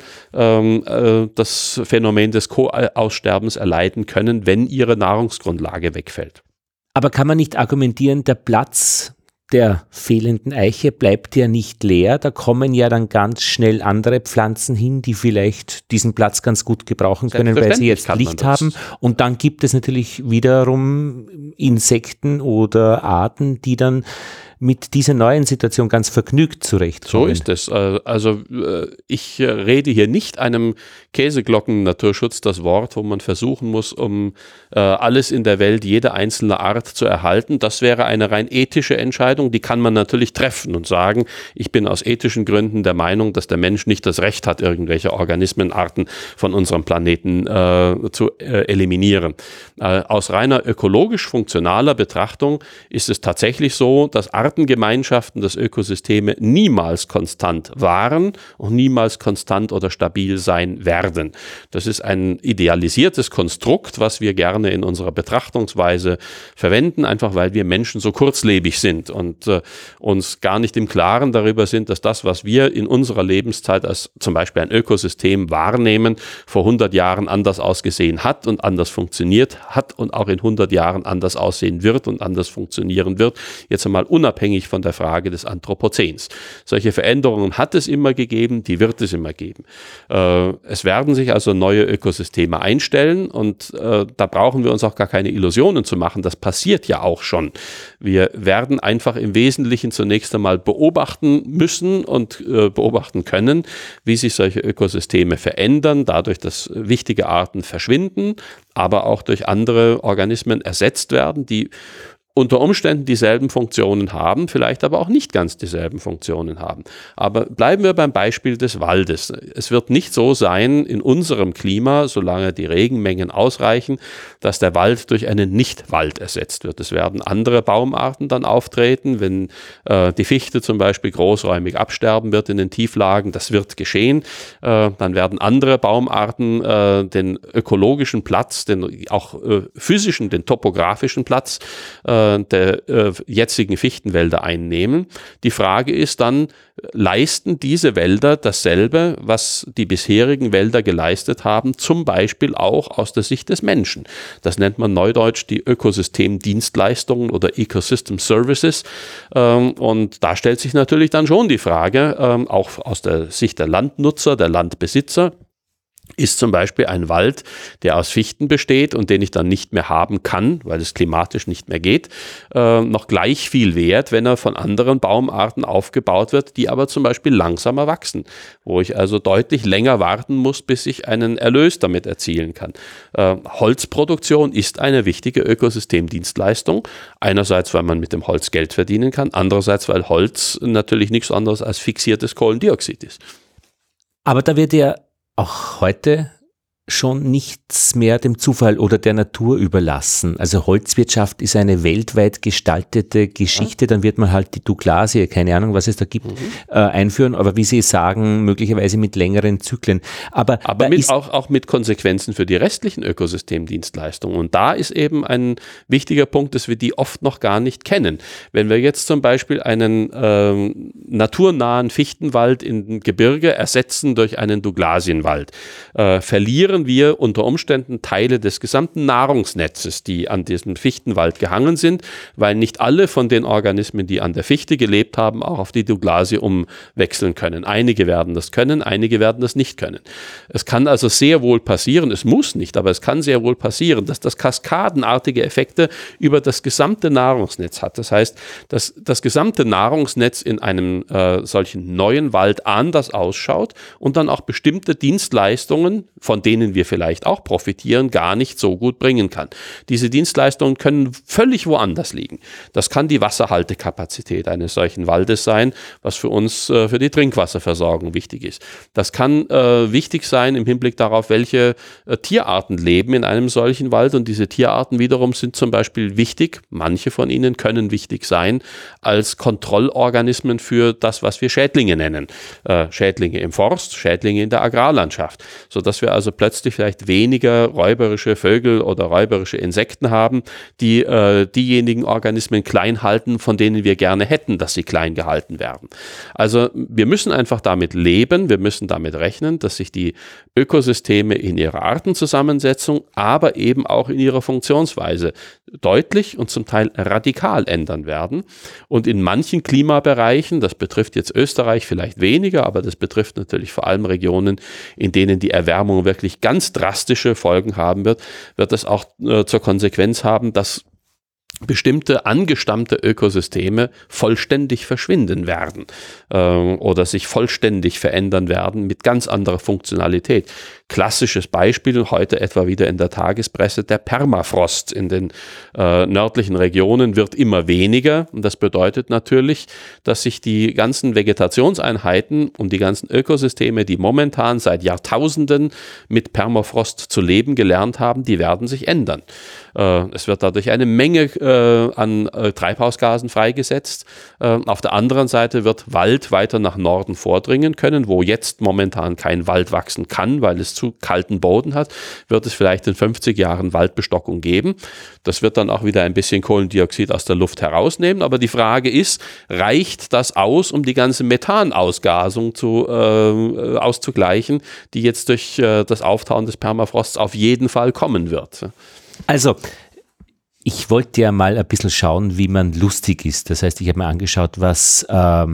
das Phänomen des Ko-Aussterbens erleiden können, wenn ihre Nahrungsgrundlage wegfällt. Aber kann man nicht argumentieren, der Platz der fehlenden Eiche bleibt ja nicht leer, da kommen ja dann ganz schnell andere Pflanzen hin, die vielleicht diesen Platz ganz gut gebrauchen können, weil sie jetzt Licht haben. Und dann gibt es natürlich wiederum Insekten oder Arten, die dann mit dieser neuen Situation ganz vergnügt zurechtkommen. So ist es. Also ich rede hier nicht einem Käseglocken-Naturschutz das Wort, wo man versuchen muss, um alles in der Welt, jede einzelne Art zu erhalten. Das wäre eine rein ethische Entscheidung, die kann man natürlich treffen und sagen, ich bin aus ethischen Gründen der Meinung, dass der Mensch nicht das Recht hat, irgendwelche Organismenarten von unserem Planeten zu eliminieren. Aus reiner ökologisch-funktionaler Betrachtung ist es tatsächlich so, dass Artengemeinschaften, dass Ökosysteme niemals konstant waren und niemals konstant oder stabil sein werden. Das ist ein idealisiertes Konstrukt, was wir gerne in unserer Betrachtungsweise verwenden, einfach weil wir Menschen so kurzlebig sind und uns gar nicht im Klaren darüber sind, dass das, was wir in unserer Lebenszeit als zum Beispiel ein Ökosystem wahrnehmen, vor 100 Jahren anders ausgesehen hat und anders funktioniert hat und auch in 100 Jahren anders aussehen wird und anders funktionieren wird. Jetzt einmal unabhängig unabhängig von der Frage des Anthropozäns. Solche Veränderungen hat es immer gegeben, die wird es immer geben. Es werden sich also neue Ökosysteme einstellen und da brauchen wir uns auch gar keine Illusionen zu machen. Das passiert ja auch schon. Wir werden einfach im Wesentlichen zunächst einmal beobachten müssen und beobachten können, wie sich solche Ökosysteme verändern, dadurch, dass wichtige Arten verschwinden, aber auch durch andere Organismen ersetzt werden, die unter Umständen dieselben Funktionen haben, vielleicht aber auch nicht ganz dieselben Funktionen haben. Aber bleiben wir beim Beispiel des Waldes. Es wird nicht so sein in unserem Klima, solange die Regenmengen ausreichen, dass der Wald durch einen Nicht-Wald ersetzt wird. Es werden andere Baumarten dann auftreten, wenn die Fichte zum Beispiel großräumig absterben wird in den Tieflagen. Das wird geschehen. Dann werden andere Baumarten den ökologischen Platz, den auch physischen, den topografischen Platz der jetzigen Fichtenwälder einnehmen. Die Frage ist dann, leisten diese Wälder dasselbe, was die bisherigen Wälder geleistet haben, zum Beispiel auch aus der Sicht des Menschen? Das nennt man neudeutsch die Ökosystemdienstleistungen oder Ecosystem Services. Und da stellt sich natürlich dann schon die Frage, auch aus der Sicht der Landnutzer, der Landbesitzer, ist zum Beispiel ein Wald, der aus Fichten besteht und den ich dann nicht mehr haben kann, weil es klimatisch nicht mehr geht, noch gleich viel wert, wenn er von anderen Baumarten aufgebaut wird, die aber zum Beispiel langsamer wachsen, wo ich also deutlich länger warten muss, bis ich einen Erlös damit erzielen kann. Holzproduktion ist eine wichtige Ökosystemdienstleistung, einerseits, weil man mit dem Holz Geld verdienen kann, andererseits, weil Holz natürlich nichts anderes als fixiertes Kohlendioxid ist. Aber da wird ja auch heute schon nichts mehr dem Zufall oder der Natur überlassen. Also Holzwirtschaft ist eine weltweit gestaltete Geschichte, dann wird man halt die Douglasie, keine Ahnung, was es da gibt, einführen, aber wie Sie sagen, möglicherweise mit längeren Zyklen. Aber auch mit Konsequenzen für die restlichen Ökosystemdienstleistungen. Und da ist eben ein wichtiger Punkt, dass wir die oft noch gar nicht kennen. Wenn wir jetzt zum Beispiel einen naturnahen Fichtenwald im Gebirge ersetzen durch einen Douglasienwald, verlieren wir unter Umständen Teile des gesamten Nahrungsnetzes, die an diesem Fichtenwald gehangen sind, weil nicht alle von den Organismen, die an der Fichte gelebt haben, auch auf die Douglasie umwechseln können. Einige werden das können, einige werden das nicht können. Es kann also sehr wohl passieren, es muss nicht, aber es kann sehr wohl passieren, dass das kaskadenartige Effekte über das gesamte Nahrungsnetz hat. Das heißt, dass das gesamte Nahrungsnetz in einem solchen neuen Wald anders ausschaut und dann auch bestimmte Dienstleistungen, von denen wir vielleicht auch profitieren, gar nicht so gut bringen kann. Diese Dienstleistungen können völlig woanders liegen. Das kann die Wasserhaltekapazität eines solchen Waldes sein, was für uns für die Trinkwasserversorgung wichtig ist. Das kann wichtig sein im Hinblick darauf, welche Tierarten leben in einem solchen Wald, und diese Tierarten wiederum sind zum Beispiel wichtig, manche von ihnen können wichtig sein, als Kontrollorganismen für das, was wir Schädlinge nennen. Schädlinge im Forst, Schädlinge in der Agrarlandschaft, sodass wir also plötzlich vielleicht weniger räuberische Vögel oder räuberische Insekten haben, die diejenigen Organismen klein halten, von denen wir gerne hätten, dass sie klein gehalten werden. Also wir müssen einfach damit leben, wir müssen damit rechnen, dass sich die Ökosysteme in ihrer Artenzusammensetzung, aber eben auch in ihrer Funktionsweise deutlich und zum Teil radikal ändern werden. Und in manchen Klimabereichen, das betrifft jetzt Österreich vielleicht weniger, aber das betrifft natürlich vor allem Regionen, in denen die Erwärmung wirklich ganz drastische Folgen haben wird das auch zur Konsequenz haben, dass bestimmte angestammte Ökosysteme vollständig verschwinden werden oder sich vollständig verändern werden mit ganz anderer Funktionalität. Klassisches Beispiel, heute etwa wieder in der Tagespresse, der Permafrost in den nördlichen Regionen wird immer weniger, und das bedeutet natürlich, dass sich die ganzen Vegetationseinheiten und die ganzen Ökosysteme, die momentan seit Jahrtausenden mit Permafrost zu leben gelernt haben, die werden sich ändern. Es wird dadurch eine Menge an Treibhausgasen freigesetzt. Auf der anderen Seite wird Wald weiter nach Norden vordringen können, wo jetzt momentan kein Wald wachsen kann, weil es zu kalten Boden hat, wird es vielleicht in 50 Jahren Waldbestockung geben. Das wird dann auch wieder ein bisschen Kohlendioxid aus der Luft herausnehmen, aber die Frage ist, reicht das aus, um die ganze Methanausgasung auszugleichen, die jetzt durch das Auftauen des Permafrosts auf jeden Fall kommen wird? Also, Ich wollte ja mal ein bisschen schauen, wie man lustig ist. Das heißt, ich habe mir angeschaut, was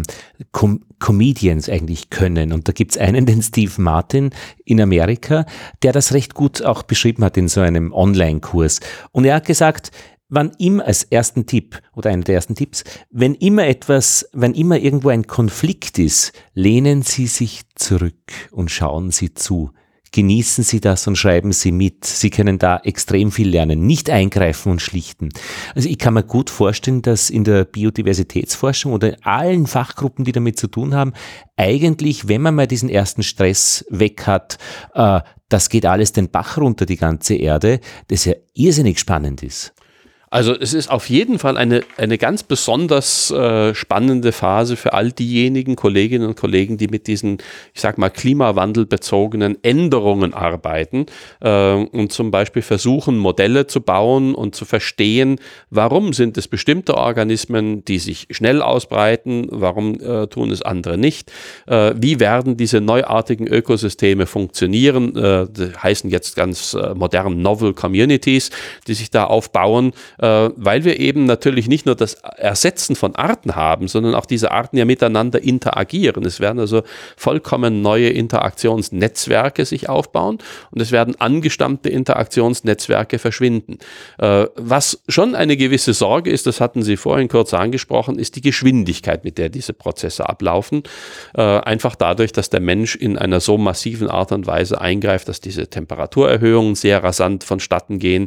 Comedians eigentlich können. Und da gibt es einen, den Steve Martin in Amerika, der das recht gut auch beschrieben hat in so einem Online-Kurs. Und er hat gesagt, wann immer als ersten Tipp oder einer der ersten Tipps, wenn immer irgendwo ein Konflikt ist, lehnen Sie sich zurück und schauen Sie zu. Genießen Sie das und schreiben Sie mit. Sie können da extrem viel lernen. Nicht eingreifen und schlichten. Also ich kann mir gut vorstellen, dass in der Biodiversitätsforschung oder in allen Fachgruppen, die damit zu tun haben, eigentlich, wenn man mal diesen ersten Stress weg hat, das geht alles den Bach runter, die ganze Erde, das ja irrsinnig spannend ist. Also es ist auf jeden Fall eine ganz besonders spannende Phase für all diejenigen Kolleginnen und Kollegen, die mit diesen, ich sag mal, klimawandelbezogenen Änderungen arbeiten und zum Beispiel versuchen, Modelle zu bauen und zu verstehen, warum sind es bestimmte Organismen, die sich schnell ausbreiten, warum tun es andere nicht, wie werden diese neuartigen Ökosysteme funktionieren, die heißen jetzt ganz modern Novel Communities, die sich da aufbauen, weil wir eben natürlich nicht nur das Ersetzen von Arten haben, sondern auch diese Arten ja miteinander interagieren. Es werden also vollkommen neue Interaktionsnetzwerke sich aufbauen und es werden angestammte Interaktionsnetzwerke verschwinden. Was schon eine gewisse Sorge ist, das hatten Sie vorhin kurz angesprochen, ist die Geschwindigkeit, mit der diese Prozesse ablaufen. Einfach dadurch, dass der Mensch in einer so massiven Art und Weise eingreift, dass diese Temperaturerhöhungen sehr rasant vonstatten gehen.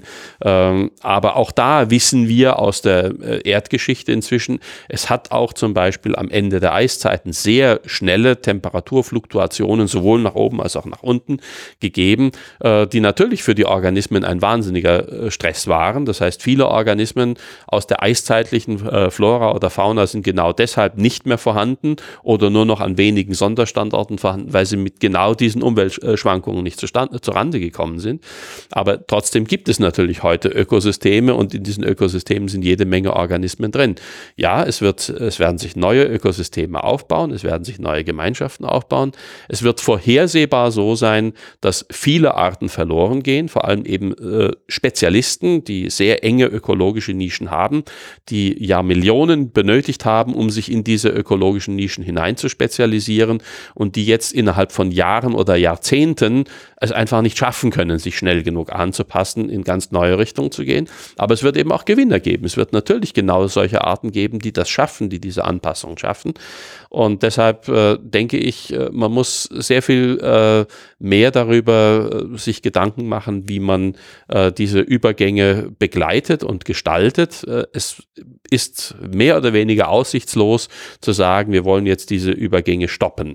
Aber auch da wissen wir aus der Erdgeschichte inzwischen, es hat auch zum Beispiel am Ende der Eiszeiten sehr schnelle Temperaturfluktuationen sowohl nach oben als auch nach unten gegeben, die natürlich für die Organismen ein wahnsinniger Stress waren. Das heißt, viele Organismen aus der eiszeitlichen Flora oder Fauna sind genau deshalb nicht mehr vorhanden oder nur noch an wenigen Sonderstandorten vorhanden, weil sie mit genau diesen Umweltschwankungen nicht zurande gekommen sind. Aber trotzdem gibt es natürlich heute Ökosysteme und in diesen Ökosystemen sind jede Menge Organismen drin. Ja, es werden sich neue Ökosysteme aufbauen, es werden sich neue Gemeinschaften aufbauen. Es wird vorhersehbar so sein, dass viele Arten verloren gehen, vor allem eben Spezialisten, die sehr enge ökologische Nischen haben, die Jahrmillionen benötigt haben, um sich in diese ökologischen Nischen hinein zu spezialisieren und die jetzt innerhalb von Jahren oder Jahrzehnten es einfach nicht schaffen können, sich schnell genug anzupassen, in ganz neue Richtungen zu gehen. Aber es wird eben auch Gewinner geben. Es wird natürlich genau solche Arten geben, die das schaffen, die diese Anpassung schaffen. Und deshalb denke ich, man muss sehr viel mehr darüber sich Gedanken machen, wie man diese Übergänge begleitet und gestaltet. Es ist mehr oder weniger aussichtslos zu sagen, wir wollen jetzt diese Übergänge stoppen.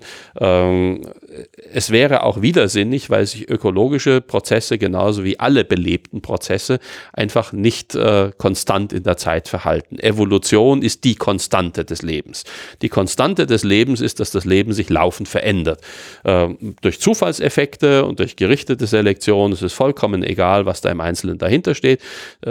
Es wäre auch widersinnig, weil sich ökologische Prozesse genauso wie alle belebten Prozesse einfach nicht konstant in der Zeit verhalten. Evolution ist die Konstante des Lebens. Die Konstante des Lebens ist, dass das Leben sich laufend verändert. Durch Zufallseffekte und durch gerichtete Selektion ist es vollkommen egal, was da im Einzelnen dahinter steht.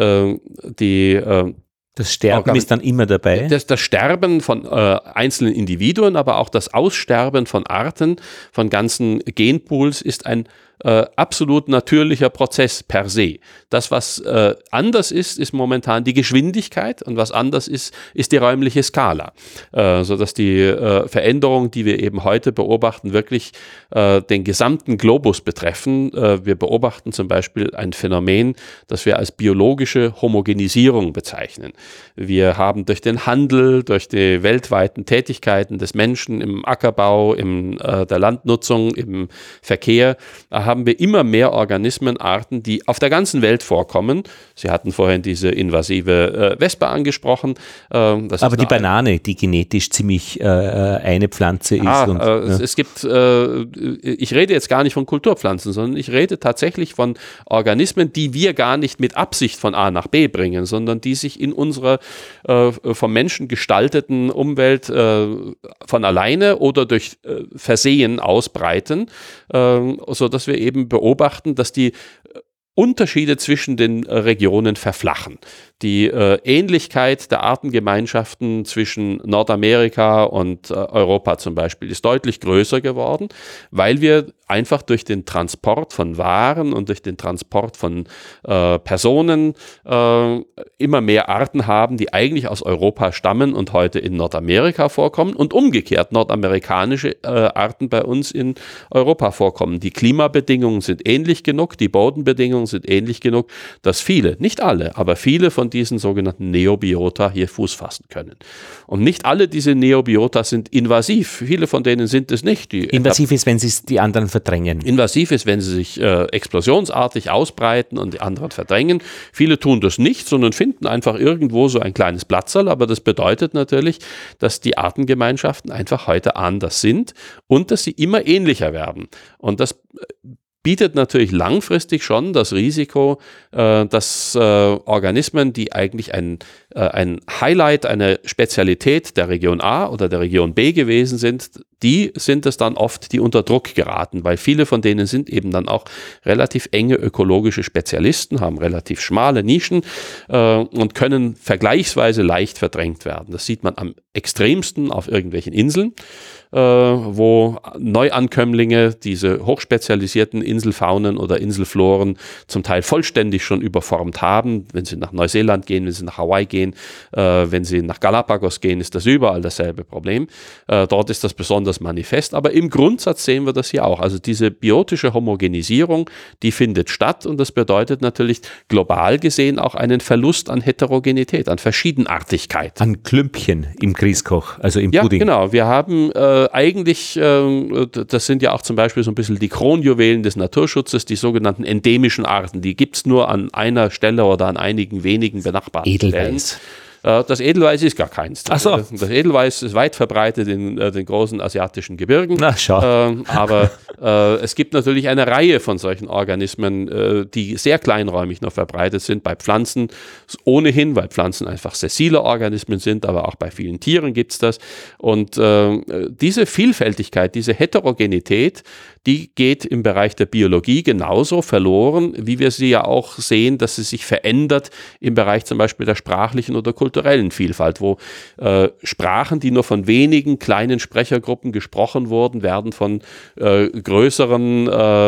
Das Sterben ist dann immer dabei? Das Sterben von einzelnen Individuen, aber auch das Aussterben von Arten, von ganzen Genpools ist ein absolut natürlicher Prozess per se. Das, was anders ist, ist momentan die Geschwindigkeit und was anders ist die räumliche Skala. Sodass die Veränderungen, die wir eben heute beobachten, wirklich den gesamten Globus betreffen. Wir beobachten zum Beispiel ein Phänomen, das wir als biologische Homogenisierung bezeichnen. Wir haben durch den Handel, durch die weltweiten Tätigkeiten des Menschen im Ackerbau, in der Landnutzung, im Verkehr, haben wir immer mehr Organismenarten, die auf der ganzen Welt vorkommen. Sie hatten vorhin diese invasive Wespe angesprochen. Aber die Banane, die genetisch ziemlich eine Pflanze ist. Es gibt, ich rede jetzt gar nicht von Kulturpflanzen, sondern ich rede tatsächlich von Organismen, die wir gar nicht mit Absicht von A nach B bringen, sondern die sich in unserer vom Menschen gestalteten Umwelt von alleine oder durch Versehen ausbreiten, sodass wir eben beobachten, dass die Unterschiede zwischen den Regionen verflachen. Die Ähnlichkeit der Artengemeinschaften zwischen Nordamerika und Europa zum Beispiel ist deutlich größer geworden, weil wir einfach durch den Transport von Waren und durch den Transport von Personen immer mehr Arten haben, die eigentlich aus Europa stammen und heute in Nordamerika vorkommen und umgekehrt nordamerikanische Arten bei uns in Europa vorkommen. Die Klimabedingungen sind ähnlich genug, die Bodenbedingungen sind ähnlich genug, dass viele, nicht alle, aber viele von diesen sogenannten Neobiota hier Fuß fassen können. Und nicht alle diese Neobiota sind invasiv. Viele von denen sind es nicht. Invasiv ist, wenn sie die anderen verdrängen. Invasiv ist, wenn sie sich explosionsartig ausbreiten und die anderen verdrängen. Viele tun das nicht, sondern finden einfach irgendwo so ein kleines Platzerl, aber das bedeutet natürlich, dass die Artengemeinschaften einfach heute anders sind und dass sie immer ähnlicher werden. Und das bietet natürlich langfristig schon das Risiko, dass Organismen, die eigentlich ein Highlight, eine Spezialität der Region A oder der Region B gewesen sind, die sind es dann oft, die unter Druck geraten, weil viele von denen sind eben dann auch relativ enge ökologische Spezialisten, haben relativ schmale Nischen und können vergleichsweise leicht verdrängt werden. Das sieht man am extremsten auf irgendwelchen Inseln, wo Neuankömmlinge diese hochspezialisierten Inselfaunen oder Inselfloren zum Teil vollständig schon überformt haben. Wenn sie nach Neuseeland gehen, wenn sie nach Hawaii gehen, wenn sie nach Galapagos gehen, ist das überall dasselbe Problem. Dort ist das besonders manifest, aber im Grundsatz sehen wir das hier auch. Also diese biotische Homogenisierung, die findet statt und das bedeutet natürlich global gesehen auch einen Verlust an Heterogenität, an Verschiedenartigkeit. An Klümpchen im Grießkoch, also im Pudding. Ja, genau. Wir haben eigentlich, das sind ja auch zum Beispiel so ein bisschen die Kronjuwelen des Naturschutzes, die sogenannten endemischen Arten. Die gibt es nur an einer Stelle oder an einigen wenigen benachbarten Edelweiß. Stellen. Das Edelweiß ist gar keins. Ach so. Das Edelweiß ist weit verbreitet in den großen asiatischen Gebirgen. Na, schau. Aber es gibt natürlich eine Reihe von solchen Organismen, die sehr kleinräumig noch verbreitet sind. Bei Pflanzen ohnehin, weil Pflanzen einfach sessile Organismen sind, aber auch bei vielen Tieren gibt es das. Und diese Vielfältigkeit, diese Heterogenität, die geht im Bereich der Biologie genauso verloren, wie wir sie ja auch sehen, dass sie sich verändert im Bereich zum Beispiel der sprachlichen oder kulturellen Vielfalt, wo Sprachen, die nur von wenigen kleinen Sprechergruppen gesprochen wurden, werden von größeren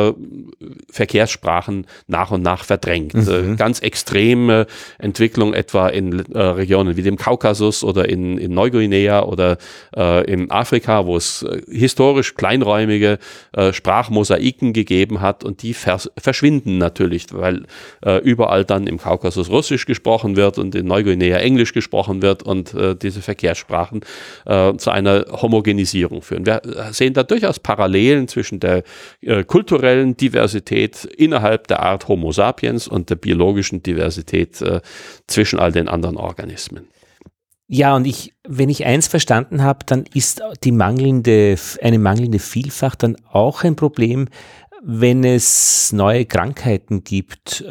Verkehrssprachen nach und nach verdrängt. Ganz extreme Entwicklung etwa in Regionen wie dem Kaukasus oder in Neuguinea oder in Afrika, wo es historisch kleinräumige Sprachmosaiken gegeben hat und die verschwinden natürlich, weil überall dann im Kaukasus Russisch gesprochen wird und in Neuguinea Englisch gesprochen wird und diese Verkehrssprachen zu einer Homogenisierung führen. Wir sehen da durchaus Parallelen zwischen der kulturellen Diversität innerhalb der Art Homo sapiens und der biologischen Diversität zwischen all den anderen Organismen. Ja, und wenn ich eins verstanden habe, dann ist eine mangelnde Vielfalt dann auch ein Problem, wenn es neue Krankheiten gibt,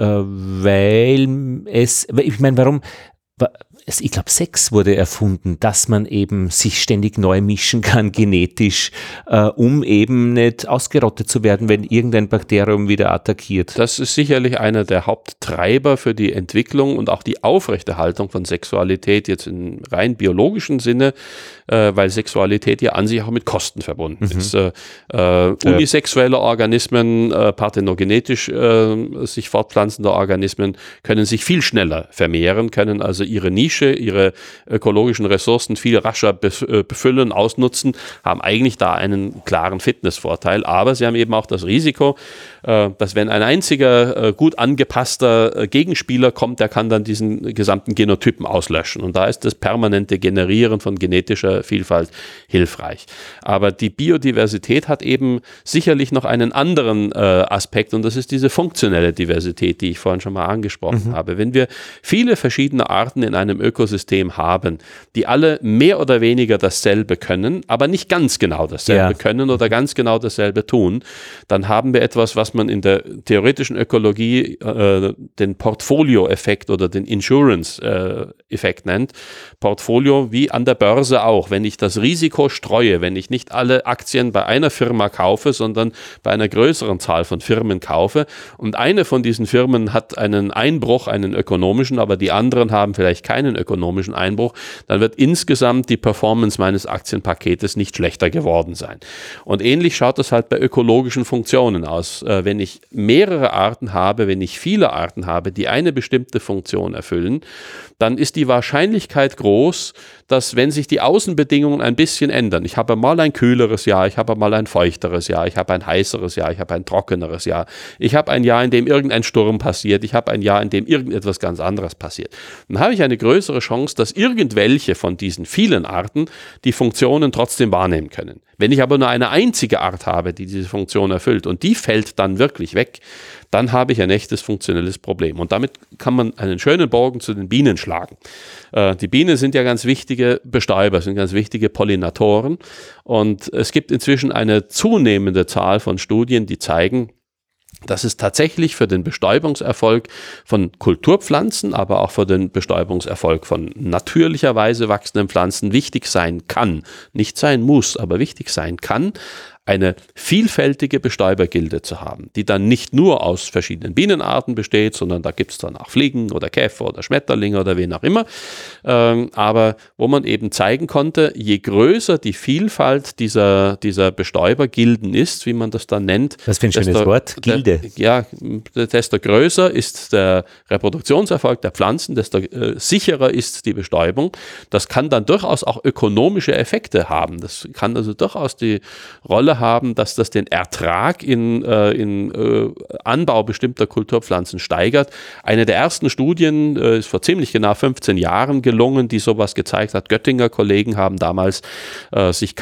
ich glaube, Sex wurde erfunden, dass man eben sich ständig neu mischen kann, genetisch, um eben nicht ausgerottet zu werden, wenn irgendein Bakterium wieder attackiert. Das ist sicherlich einer der Haupttreiber für die Entwicklung und auch die Aufrechterhaltung von Sexualität jetzt im rein biologischen Sinne, weil Sexualität ja an sich auch mit Kosten verbunden ist. Unisexuelle Organismen, parthenogenetisch sich fortpflanzende Organismen können sich viel schneller vermehren, können also ihre Nische, ihre ökologischen Ressourcen viel rascher befüllen, ausnutzen, haben eigentlich da einen klaren Fitnessvorteil. Aber sie haben eben auch das Risiko, dass wenn ein einziger gut angepasster Gegenspieler kommt, der kann dann diesen gesamten Genotypen auslöschen. Und da ist das permanente Generieren von genetischer Vielfalt hilfreich. Aber die Biodiversität hat eben sicherlich noch einen anderen Aspekt und das ist diese funktionelle Diversität, die ich vorhin schon mal angesprochen habe. Wenn wir viele verschiedene Arten in einem Ökosystem haben, die alle mehr oder weniger dasselbe können, aber nicht ganz genau dasselbe können oder ganz genau dasselbe tun, dann haben wir etwas, was man in der theoretischen Ökologie den Portfolio-Effekt oder den Insurance-Effekt nennt. Portfolio wie an der Börse auch. Wenn ich das Risiko streue, wenn ich nicht alle Aktien bei einer Firma kaufe, sondern bei einer größeren Zahl von Firmen kaufe und eine von diesen Firmen hat einen Einbruch, einen ökonomischen, aber die anderen haben vielleicht keinen ökonomischen Einbruch, dann wird insgesamt die Performance meines Aktienpaketes nicht schlechter geworden sein. Und ähnlich schaut das halt bei ökologischen Funktionen aus. Wenn ich mehrere Arten habe, wenn ich viele Arten habe, die eine bestimmte Funktion erfüllen, dann ist die Wahrscheinlichkeit groß, dass wenn sich die Außenbedingungen ein bisschen ändern, ich habe mal ein kühleres Jahr, ich habe mal ein feuchteres Jahr, ich habe ein heißeres Jahr, ich habe ein trockeneres Jahr, ich habe ein Jahr, in dem irgendein Sturm passiert, ich habe ein Jahr, in dem irgendetwas ganz anderes passiert, dann habe ich eine größere Chance, dass irgendwelche von diesen vielen Arten die Funktionen trotzdem wahrnehmen können. Wenn ich aber nur eine einzige Art habe, die diese Funktion erfüllt und die fällt dann wirklich weg, dann habe ich ein echtes funktionelles Problem. Und damit kann man einen schönen Bogen zu den Bienen schlagen. Die Bienen sind ja ganz wichtige Bestäuber, sind ganz wichtige Pollinatoren. Und es gibt inzwischen eine zunehmende Zahl von Studien, die zeigen, dass es tatsächlich für den Bestäubungserfolg von Kulturpflanzen, aber auch für den Bestäubungserfolg von natürlicherweise wachsenden Pflanzen wichtig sein kann, nicht sein muss, aber wichtig sein kann, eine vielfältige Bestäubergilde zu haben, die dann nicht nur aus verschiedenen Bienenarten besteht, sondern da gibt es dann auch Fliegen oder Käfer oder Schmetterlinge oder wen auch immer, aber wo man eben zeigen konnte, je größer die Vielfalt dieser Bestäubergilden ist, wie man das dann nennt. Was für ein schönes Wort, Gilde. Desto größer ist der Reproduktionserfolg der Pflanzen, desto sicherer ist die Bestäubung. Das kann dann durchaus auch ökonomische Effekte haben. Das kann also durchaus die Rolle haben, dass das den Ertrag in Anbau bestimmter Kulturpflanzen steigert. Eine der ersten Studien ist vor ziemlich genau 15 Jahren gelungen, die sowas gezeigt hat. Göttinger Kollegen haben damals sich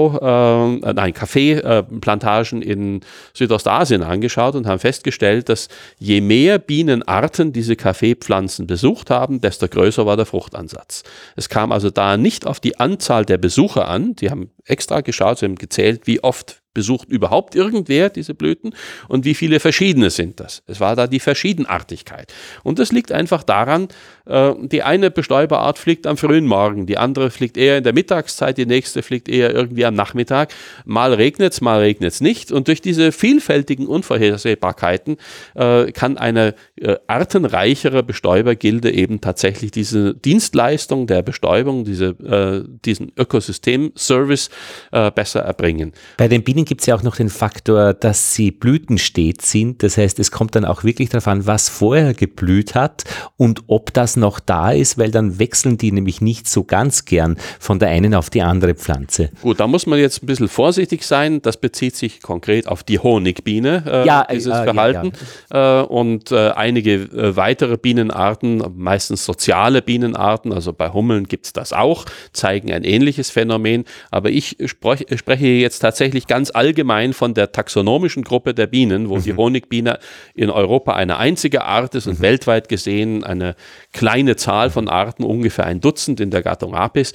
Kaffeeplantagen in Südostasien angeschaut und haben festgestellt, dass je mehr Bienenarten diese Kaffeepflanzen besucht haben, desto größer war der Fruchtansatz. Es kam also da nicht auf die Anzahl der Besucher an, die haben extra geschaut, sie haben gezählt, wie oft besucht überhaupt irgendwer diese Blüten und wie viele verschiedene sind das. Es war da die Verschiedenartigkeit. Und das liegt einfach daran, die eine Bestäuberart fliegt am frühen Morgen, die andere fliegt eher in der Mittagszeit, die nächste fliegt eher irgendwie am Nachmittag. Mal regnet es nicht. Und durch diese vielfältigen Unvorhersehbarkeiten kann eine artenreichere Bestäubergilde eben tatsächlich diese Dienstleistung der Bestäubung, diesen Ökosystem-Service besser erbringen. Bei den Bienen gibt es ja auch noch den Faktor, dass sie blütenstet sind. Das heißt, es kommt dann auch wirklich darauf an, was vorher geblüht hat und ob das noch da ist, weil dann wechseln die nämlich nicht so ganz gern von der einen auf die andere Pflanze. Gut, da muss man jetzt ein bisschen vorsichtig sein. Das bezieht sich konkret auf die Honigbiene, dieses Verhalten. Ja. Und einige weitere Bienenarten, meistens soziale Bienenarten, also bei Hummeln gibt es das auch, zeigen ein ähnliches Phänomen. Aber ich spreche jetzt tatsächlich ganz allgemein von der taxonomischen Gruppe der Bienen, wo die Honigbiene in Europa eine einzige Art ist und weltweit gesehen eine kleine Zahl von Arten, ungefähr ein Dutzend in der Gattung Apis.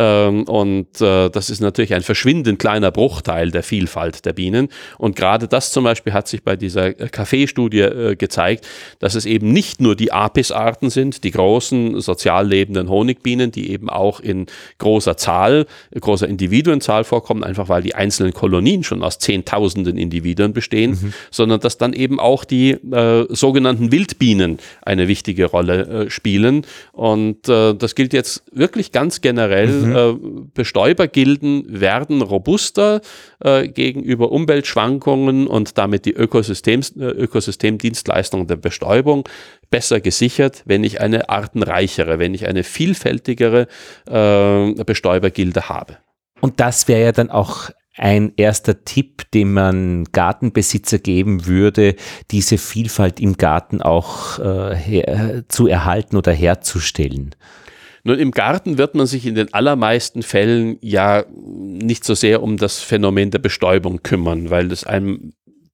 Das ist natürlich ein verschwindend kleiner Bruchteil der Vielfalt der Bienen. Und gerade das zum Beispiel hat sich bei dieser Kaffeestudie gezeigt, dass es eben nicht nur die Apis-Arten sind, die großen sozial lebenden Honigbienen, die eben auch in großer Individuenzahl vorkommen, einfach weil die einzelnen Kolonien schon aus Zehntausenden Individuen bestehen, sondern dass dann eben auch die sogenannten Wildbienen eine wichtige Rolle spielen. Und das gilt jetzt wirklich ganz generell. Bestäubergilden werden robuster gegenüber Umweltschwankungen und damit die Ökosystemdienstleistung der Bestäubung besser gesichert, wenn ich eine artenreichere, wenn ich eine vielfältigere Bestäubergilde habe. Und das wäre ja dann auch ein erster Tipp, den man Gartenbesitzer geben würde, diese Vielfalt im Garten auch zu erhalten oder herzustellen. Nun, im Garten wird man sich in den allermeisten Fällen ja nicht so sehr um das Phänomen der Bestäubung kümmern, weil es einem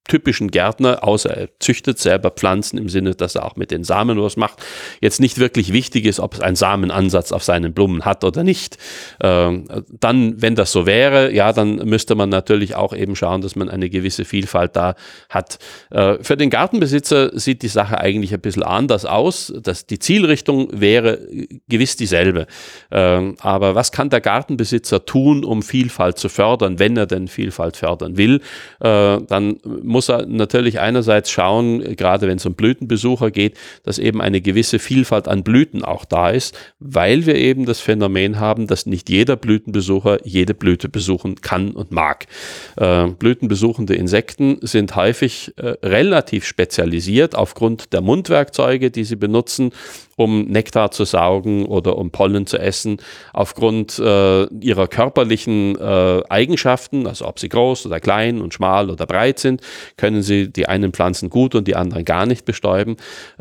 typischen Gärtner, außer er züchtet selber Pflanzen im Sinne, dass er auch mit den Samen was macht, jetzt nicht wirklich wichtig ist, ob es einen Samenansatz auf seinen Blumen hat oder nicht. Dann, wenn das so wäre, ja, dann müsste man natürlich auch eben schauen, dass man eine gewisse Vielfalt da hat. Für den Gartenbesitzer sieht die Sache eigentlich ein bisschen anders aus. Die Zielrichtung wäre gewiss dieselbe. Aber was kann der Gartenbesitzer tun, um Vielfalt zu fördern, wenn er denn Vielfalt fördern will? Dann muss er natürlich einerseits schauen, gerade wenn es um Blütenbesucher geht, dass eben eine gewisse Vielfalt an Blüten auch da ist, weil wir eben das Phänomen haben, dass nicht jeder Blütenbesucher jede Blüte besuchen kann und mag. Blütenbesuchende Insekten sind häufig relativ spezialisiert aufgrund der Mundwerkzeuge, die sie benutzen, um Nektar zu saugen oder um Pollen zu essen, aufgrund ihrer körperlichen Eigenschaften, also ob sie groß oder klein und schmal oder breit sind, können sie die einen Pflanzen gut und die anderen gar nicht bestäuben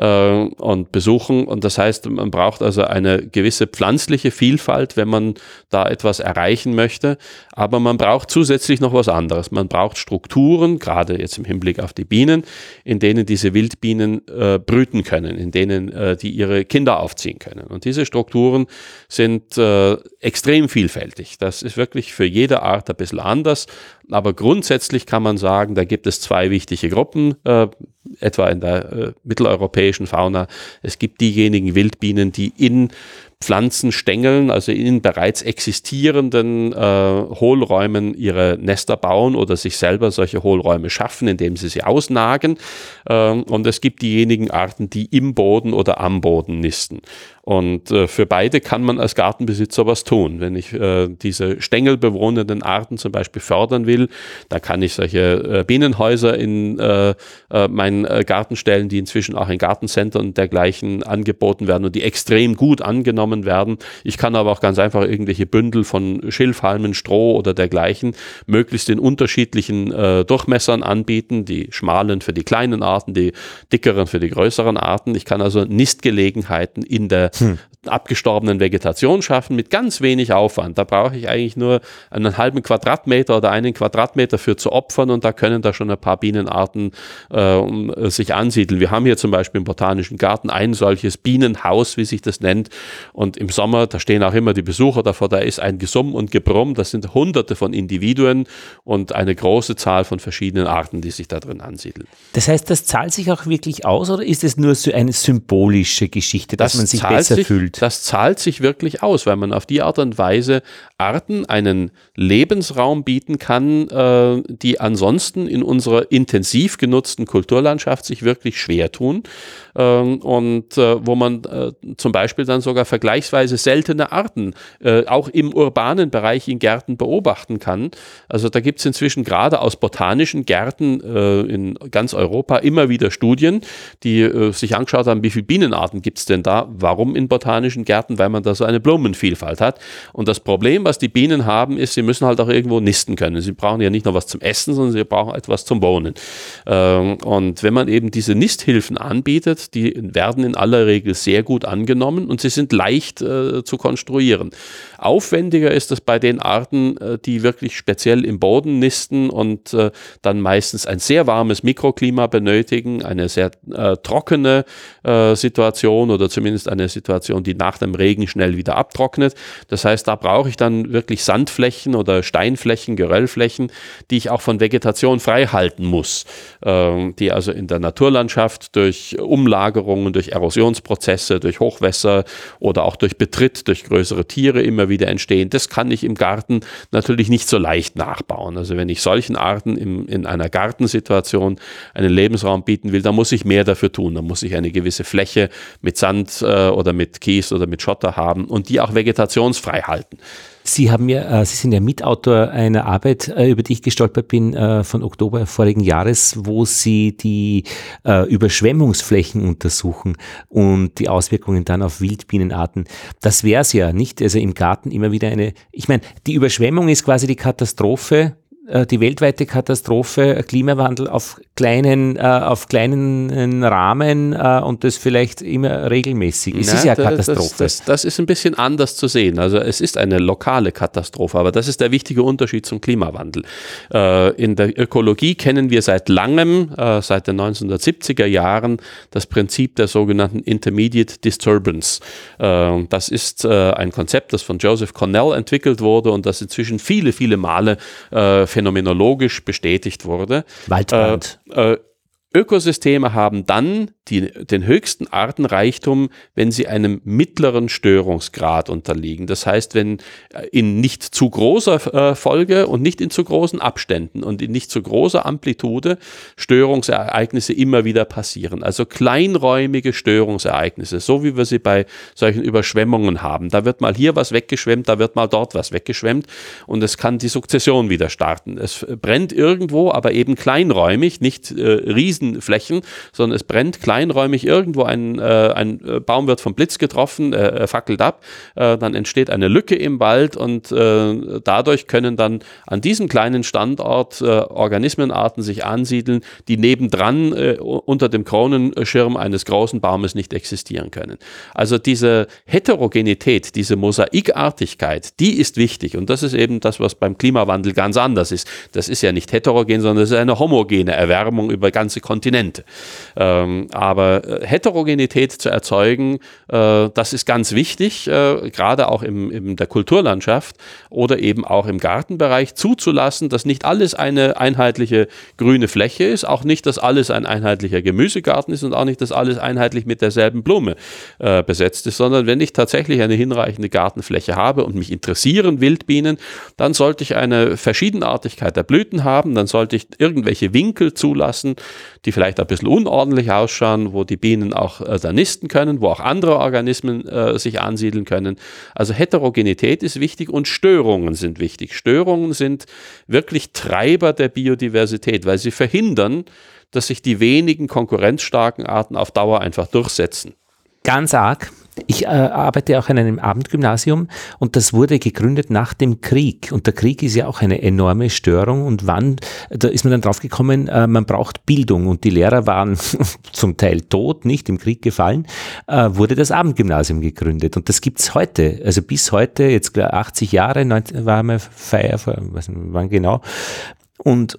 und besuchen. Und das heißt, man braucht also eine gewisse pflanzliche Vielfalt, wenn man da etwas erreichen möchte. Aber man braucht zusätzlich noch was anderes. Man braucht Strukturen, gerade jetzt im Hinblick auf die Bienen, in denen diese Wildbienen brüten können, in denen die ihre Kinder aufziehen können. Und diese Strukturen sind extrem vielfältig. Das ist wirklich für jede Art ein bisschen anders. Aber grundsätzlich kann man sagen, da gibt es zwei wichtige Gruppen, etwa in der mitteleuropäischen Fauna. Es gibt diejenigen Wildbienen, die in Pflanzenstängeln, also in bereits existierenden Hohlräumen ihre Nester bauen oder sich selber solche Hohlräume schaffen, indem sie ausnagen. Und es gibt diejenigen Arten, die im Boden oder am Boden nisten. Und für beide kann man als Gartenbesitzer was tun. Wenn ich diese stängelbewohnenden Arten zum Beispiel fördern will, dann kann ich solche Bienenhäuser in meinen Garten stellen, die inzwischen auch in Gartencentern und dergleichen angeboten werden und die extrem gut angenommen werden. Ich kann aber auch ganz einfach irgendwelche Bündel von Schilfhalmen, Stroh oder dergleichen möglichst in unterschiedlichen Durchmessern anbieten, die schmalen für die kleinen Arten, die dickeren für die größeren Arten. Ich kann also Nistgelegenheiten in der abgestorbenen Vegetation schaffen mit ganz wenig Aufwand. Da brauche ich eigentlich nur einen halben Quadratmeter oder einen Quadratmeter für zu opfern und da können da schon ein paar Bienenarten sich ansiedeln. Wir haben hier zum Beispiel im Botanischen Garten ein solches Bienenhaus, wie sich das nennt, und im Sommer, da stehen auch immer die Besucher davor, da ist ein Gesumm und Gebrumm, das sind Hunderte von Individuen und eine große Zahl von verschiedenen Arten, die sich da drin ansiedeln. Das heißt, das zahlt sich auch wirklich aus oder ist es nur so eine symbolische Geschichte, dass man sich besser fühlt? Das zahlt sich wirklich aus, weil man auf die Art und Weise Arten einen Lebensraum bieten kann, die ansonsten in unserer intensiv genutzten Kulturlandschaft sich wirklich schwer tun und wo man zum Beispiel dann sogar vergleichsweise seltene Arten auch im urbanen Bereich in Gärten beobachten kann. Also da gibt es inzwischen gerade aus botanischen Gärten in ganz Europa immer wieder Studien, die sich angeschaut haben, wie viele Bienenarten gibt es denn da, warum in botanischen Gärten, weil man da so eine Blumenvielfalt hat. Und das Problem, was die Bienen haben, ist, sie müssen halt auch irgendwo nisten können. Sie brauchen ja nicht nur was zum Essen, sondern sie brauchen etwas zum Wohnen. Und wenn man eben diese Nisthilfen anbietet, die werden in aller Regel sehr gut angenommen und sie sind leicht zu konstruieren. Aufwendiger ist es bei den Arten, die wirklich speziell im Boden nisten und dann meistens ein sehr warmes Mikroklima benötigen, eine sehr trockene Situation oder zumindest eine Situation, die nach dem Regen schnell wieder abtrocknet. Das heißt, da brauche ich dann wirklich Sandflächen oder Steinflächen, Geröllflächen, die ich auch von Vegetation frei halten muss, die also in der Naturlandschaft durch Umlagerungen, durch Erosionsprozesse, durch Hochwässer oder auch durch Betritt, durch größere Tiere immer wieder entstehen. Das kann ich im Garten natürlich nicht so leicht nachbauen. Also wenn ich solchen Arten in einer Gartensituation einen Lebensraum bieten will, dann muss ich mehr dafür tun. Dann muss ich eine gewisse Fläche mit Sand oder mit Kies oder mit Schotter haben und die auch vegetationsfrei halten. Sie sind ja Mitautor einer Arbeit, über die ich gestolpert bin, von Oktober vorigen Jahres, wo Sie die Überschwemmungsflächen untersuchen und die Auswirkungen dann auf Wildbienenarten. Das wäre es ja nicht, also im Garten immer wieder ich meine, die Überschwemmung ist quasi die Katastrophe, die weltweite Katastrophe, Klimawandel auf kleinen Rahmen und das vielleicht immer regelmäßig. Es ist ja eine Katastrophe. Das ist ein bisschen anders zu sehen. Also es ist eine lokale Katastrophe, aber das ist der wichtige Unterschied zum Klimawandel. In der Ökologie kennen wir seit langem, seit den 1970er Jahren, das Prinzip der sogenannten Intermediate Disturbance. Das ist ein Konzept, das von Joseph Cornell entwickelt wurde und das inzwischen viele, viele Male phänomenologisch bestätigt wurde. Waldbrand. Ökosysteme haben dann den höchsten Artenreichtum, wenn sie einem mittleren Störungsgrad unterliegen. Das heißt, wenn in nicht zu großer Folge und nicht in zu großen Abständen und in nicht zu großer Amplitude Störungsereignisse immer wieder passieren. Also kleinräumige Störungsereignisse, so wie wir sie bei solchen Überschwemmungen haben. Da wird mal hier was weggeschwemmt, da wird mal dort was weggeschwemmt und es kann die Sukzession wieder starten. Es brennt irgendwo, aber eben kleinräumig, nicht Riesenflächen, sondern es brennt kleinräumig irgendwo, ein Baum wird vom Blitz getroffen, fackelt ab, dann entsteht eine Lücke im Wald und dadurch können dann an diesem kleinen Standort Organismenarten sich ansiedeln, die nebendran unter dem Kronenschirm eines großen Baumes nicht existieren können. Also diese Heterogenität, diese Mosaikartigkeit, die ist wichtig und das ist eben das, was beim Klimawandel ganz anders ist. Das ist ja nicht heterogen, sondern es ist eine homogene Erwärmung über ganze Kontinente. Aber Heterogenität zu erzeugen, das ist ganz wichtig, gerade auch in der Kulturlandschaft oder eben auch im Gartenbereich zuzulassen, dass nicht alles eine einheitliche grüne Fläche ist, auch nicht, dass alles ein einheitlicher Gemüsegarten ist und auch nicht, dass alles einheitlich mit derselben Blume besetzt ist, sondern wenn ich tatsächlich eine hinreichende Gartenfläche habe und mich interessieren Wildbienen, dann sollte ich eine Verschiedenartigkeit der Blüten haben, dann sollte ich irgendwelche Winkel zulassen, die vielleicht ein bisschen unordentlich ausschauen, wo die Bienen auch da nisten können, wo auch andere Organismen sich ansiedeln können. Also Heterogenität ist wichtig und Störungen sind wichtig. Störungen sind wirklich Treiber der Biodiversität, weil sie verhindern, dass sich die wenigen konkurrenzstarken Arten auf Dauer einfach durchsetzen. Ganz arg. Ich arbeite auch an einem Abendgymnasium und das wurde gegründet nach dem Krieg. Und der Krieg ist ja auch eine enorme Störung. Und da ist man dann drauf gekommen, man braucht Bildung. Und die Lehrer waren zum Teil tot, nicht im Krieg gefallen, wurde das Abendgymnasium gegründet. Und das gibt's heute, also bis heute, jetzt 80 Jahre, war mal Feier, wann genau. Und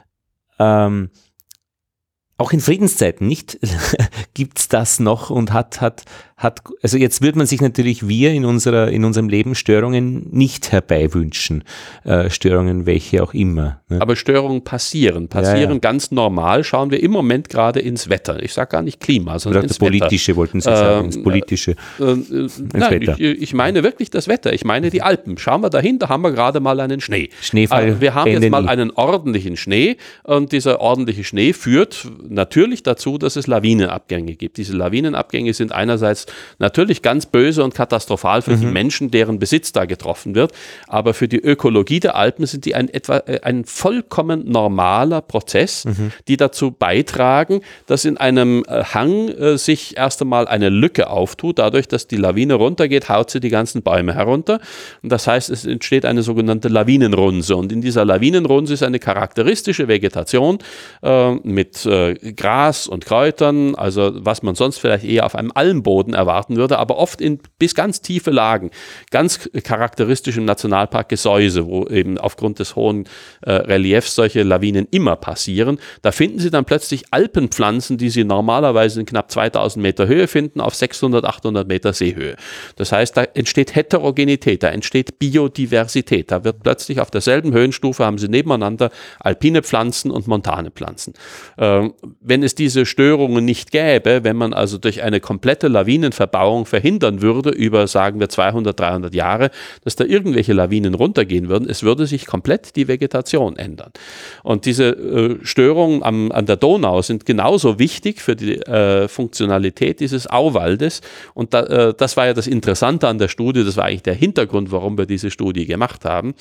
auch in Friedenszeiten nicht gibt's das noch und also jetzt wird man sich natürlich in unserem Leben Störungen nicht herbeiwünschen. Störungen, welche auch immer. Ne? Aber Störungen passieren ganz normal. Schauen wir im Moment gerade ins Wetter. Ich sage gar nicht Klima, sondern ins Politische, Wetter. Wollten Sie sagen, ins Politische. Nein, ich meine wirklich das Wetter. Ich meine die Alpen. Schauen wir dahin, da haben wir gerade mal einen Schnee. Schneefall. Wir haben jetzt mal einen ordentlichen Schnee und dieser ordentliche Schnee führt natürlich dazu, dass es Lawinenabgänge gibt. Diese Lawinenabgänge sind einerseits natürlich ganz böse und katastrophal für die Menschen, deren Besitz da getroffen wird, aber für die Ökologie der Alpen sind die ein vollkommen normaler Prozess, die dazu beitragen, dass in einem Hang sich erst einmal eine Lücke auftut. Dadurch, dass die Lawine runtergeht, haut sie die ganzen Bäume herunter und das heißt, es entsteht eine sogenannte Lawinenrunse und in dieser Lawinenrunse ist eine charakteristische Vegetation mit Gras und Kräutern, also was man sonst vielleicht eher auf einem Almboden erwarten würde, aber oft bis ganz tiefe Lagen. Ganz charakteristisch im Nationalpark Gesäuse, wo eben aufgrund des hohen Reliefs solche Lawinen immer passieren. Da finden Sie dann plötzlich Alpenpflanzen, die Sie normalerweise in knapp 2000 Meter Höhe finden, auf 600, 800 Meter Seehöhe. Das heißt, da entsteht Heterogenität, da entsteht Biodiversität. Da wird plötzlich auf derselben Höhenstufe haben Sie nebeneinander alpine Pflanzen und montane Pflanzen. Wenn es diese Störungen nicht gäbe, wenn man also durch eine komplette Lawinenverbauung verhindern würde, über, sagen wir, 200, 300 Jahre, dass da irgendwelche Lawinen runtergehen würden, es würde sich komplett die Vegetation ändern. Und diese Störungen an der Donau sind genauso wichtig für die Funktionalität dieses Auwaldes. Und das war ja das Interessante an der Studie, das war eigentlich der Hintergrund, warum wir diese Studie gemacht haben.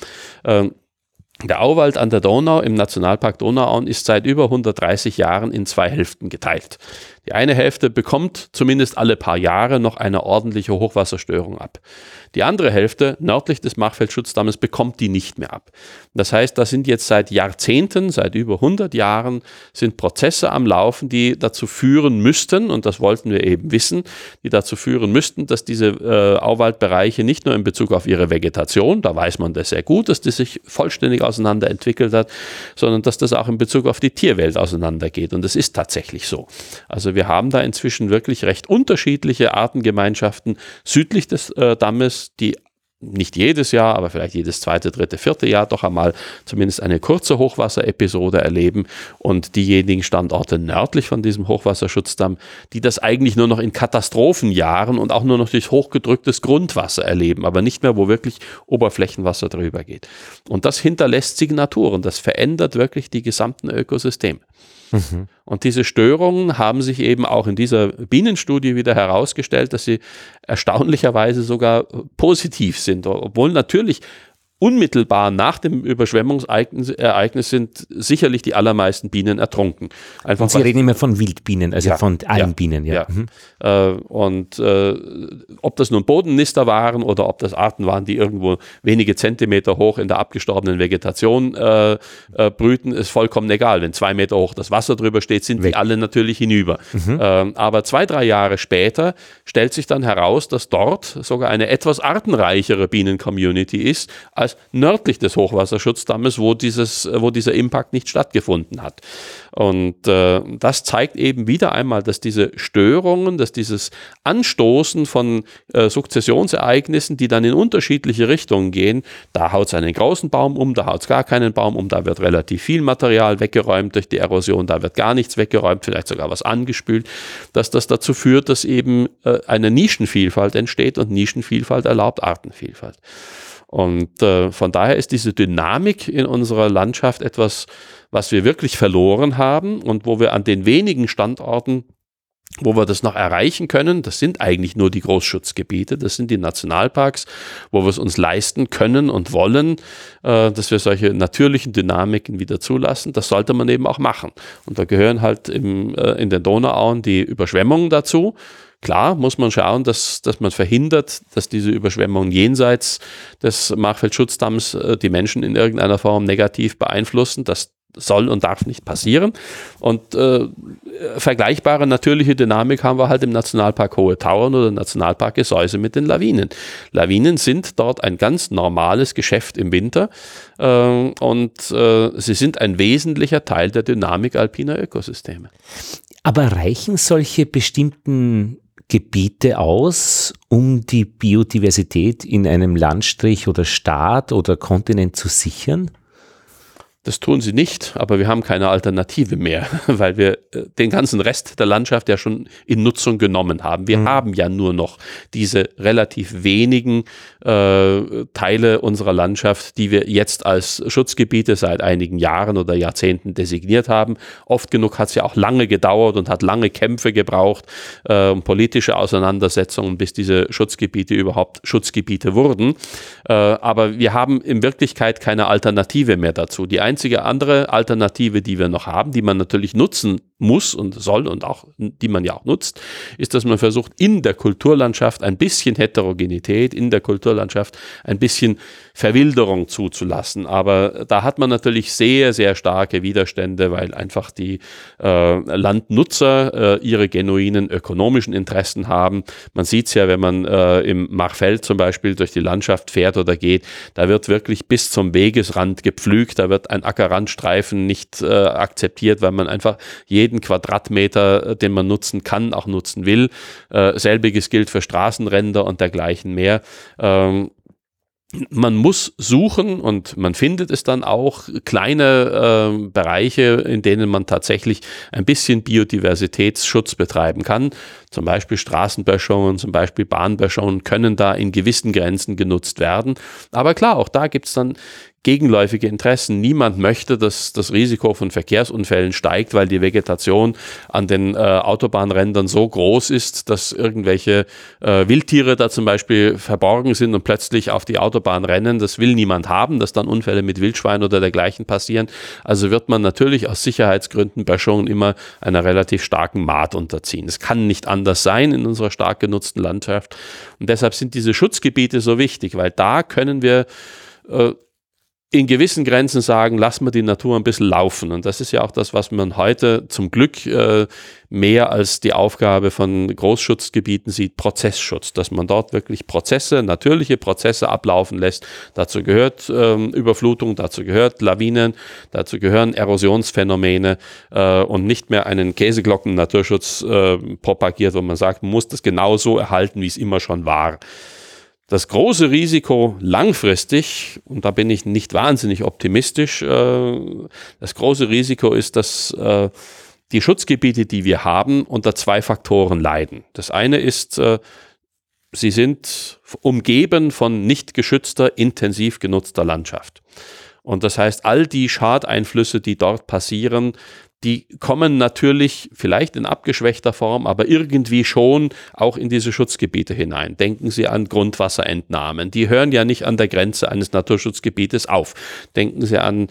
Der Auwald an der Donau im Nationalpark Donauauen ist seit über 130 Jahren in 2 Hälften geteilt. Die eine Hälfte bekommt zumindest alle paar Jahre noch eine ordentliche Hochwasserstörung ab. Die andere Hälfte, nördlich des Machfeldsschutzdammes, bekommt die nicht mehr ab. Das heißt, da sind jetzt seit Jahrzehnten, seit über 100 Jahren, sind Prozesse am Laufen, die dazu führen müssten, und das wollten wir eben wissen, die dazu führen müssten, dass diese Auwaldbereiche nicht nur in Bezug auf ihre Vegetation, da weiß man das sehr gut, dass die sich vollständig auseinander entwickelt hat, sondern dass das auch in Bezug auf die Tierwelt auseinandergeht. Und das ist tatsächlich so. Also wir haben da inzwischen wirklich recht unterschiedliche Artengemeinschaften südlich des Dammes, die nicht jedes Jahr, aber vielleicht jedes zweite, dritte, vierte Jahr doch einmal zumindest eine kurze Hochwasserepisode erleben, und diejenigen Standorte nördlich von diesem Hochwasserschutzdamm, die das eigentlich nur noch in Katastrophenjahren und auch nur noch durch hochgedrücktes Grundwasser erleben, aber nicht mehr, wo wirklich Oberflächenwasser drüber geht. Und das hinterlässt Signaturen, das verändert wirklich die gesamten Ökosysteme. Und diese Störungen haben sich eben auch in dieser Bienenstudie wieder herausgestellt, dass sie erstaunlicherweise sogar positiv sind, obwohl natürlich unmittelbar nach dem Überschwemmungsereignis sind sicherlich die allermeisten Bienen ertrunken. Einfach, und Sie reden immer von Wildbienen, also von allen Bienen. Ja. Ob das nun Bodennister waren oder ob das Arten waren, die irgendwo wenige Zentimeter hoch in der abgestorbenen Vegetation brüten, ist vollkommen egal. Wenn 2 Meter hoch das Wasser drüber steht, sind die alle natürlich hinüber. Aber 2-3 Jahre später stellt sich dann heraus, dass dort sogar eine etwas artenreichere Bienen-Community ist, als nördlich des Hochwasserschutzdammes, wo dieser Impact nicht stattgefunden hat. Und das zeigt eben wieder einmal, dass diese Störungen, dass dieses Anstoßen von Sukzessionsereignissen, die dann in unterschiedliche Richtungen gehen, da haut es einen großen Baum um, da haut es gar keinen Baum um, da wird relativ viel Material weggeräumt durch die Erosion, da wird gar nichts weggeräumt, vielleicht sogar was angespült, dass das dazu führt, dass eben eine Nischenvielfalt entsteht, und Nischenvielfalt erlaubt Artenvielfalt. Und von daher ist diese Dynamik in unserer Landschaft etwas, was wir wirklich verloren haben und wo wir an den wenigen Standorten, wo wir das noch erreichen können, das sind eigentlich nur die Großschutzgebiete, das sind die Nationalparks, wo wir es uns leisten können und wollen, dass wir solche natürlichen Dynamiken wieder zulassen. Das sollte man eben auch machen. Und da gehören halt in den Donauauen die Überschwemmungen dazu. Klar muss man schauen, dass man verhindert, dass diese Überschwemmungen jenseits des Machfeldschutzdamms die Menschen in irgendeiner Form negativ beeinflussen. Das soll und darf nicht passieren. Und vergleichbare natürliche Dynamik haben wir halt im Nationalpark Hohe Tauern oder Nationalpark Gesäuse mit den Lawinen. Lawinen sind dort ein ganz normales Geschäft im Winter und sie sind ein wesentlicher Teil der Dynamik alpiner Ökosysteme. Aber reichen solche bestimmten Gebiete aus, um die Biodiversität in einem Landstrich oder Staat oder Kontinent zu sichern? Das tun sie nicht, aber wir haben keine Alternative mehr, weil wir den ganzen Rest der Landschaft ja schon in Nutzung genommen haben. Wir haben ja nur noch diese relativ wenigen Teile unserer Landschaft, die wir jetzt als Schutzgebiete seit einigen Jahren oder Jahrzehnten designiert haben. Oft genug hat es ja auch lange gedauert und hat lange Kämpfe gebraucht, politische Auseinandersetzungen, bis diese Schutzgebiete überhaupt Schutzgebiete wurden. Aber wir haben in Wirklichkeit keine Alternative mehr dazu. Die einzige andere Alternative, die wir noch haben, die man natürlich nutzen muss und soll und auch, die man ja auch nutzt, ist, dass man versucht, in der Kulturlandschaft ein bisschen Heterogenität, in der Kulturlandschaft ein bisschen Verwilderung zuzulassen. Aber da hat man natürlich sehr, sehr starke Widerstände, weil einfach die Landnutzer ihre genuinen ökonomischen Interessen haben. Man sieht es ja, wenn man im Machfeld zum Beispiel durch die Landschaft fährt oder geht, da wird wirklich bis zum Wegesrand gepflügt, da wird ein Ackerrandstreifen nicht akzeptiert, weil man einfach jeden Quadratmeter, den man nutzen kann, auch nutzen will. Selbiges gilt für Straßenränder und dergleichen mehr. Man muss suchen und man findet es dann auch, kleine Bereiche, in denen man tatsächlich ein bisschen Biodiversitätsschutz betreiben kann. Zum Beispiel Straßenböschungen, zum Beispiel Bahnböschungen können da in gewissen Grenzen genutzt werden. Aber klar, auch da gibt es dann gegenläufige Interessen. Niemand möchte, dass das Risiko von Verkehrsunfällen steigt, weil die Vegetation an den Autobahnrändern so groß ist, dass irgendwelche Wildtiere da zum Beispiel verborgen sind und plötzlich auf die Autobahn rennen. Das will niemand haben, dass dann Unfälle mit Wildschweinen oder dergleichen passieren. Also wird man natürlich aus Sicherheitsgründen Böschungen immer einer relativ starken Maat unterziehen. Es kann nicht anders sein in unserer stark genutzten Landschaft. Und deshalb sind diese Schutzgebiete so wichtig, weil da können wir in gewissen Grenzen sagen, lassen wir die Natur ein bisschen laufen. Und das ist ja auch das, was man heute zum Glück mehr als die Aufgabe von Großschutzgebieten sieht, Prozessschutz, dass man dort wirklich Prozesse, natürliche Prozesse ablaufen lässt. Dazu gehört Überflutung, dazu gehört Lawinen, dazu gehören Erosionsphänomene und nicht mehr einen Käseglocken-Naturschutz propagiert, wo man sagt, man muss das genau so erhalten, wie es immer schon war. Das große Risiko langfristig, und da bin ich nicht wahnsinnig optimistisch, das große Risiko ist, dass die Schutzgebiete, die wir haben, unter zwei Faktoren leiden. Das eine ist, sie sind umgeben von nicht geschützter, intensiv genutzter Landschaft. Und das heißt, all die Schadeinflüsse, die dort passieren, die kommen natürlich vielleicht in abgeschwächter Form, aber irgendwie schon auch in diese Schutzgebiete hinein. Denken Sie an Grundwasserentnahmen. Die hören ja nicht an der Grenze eines Naturschutzgebietes auf. Denken Sie an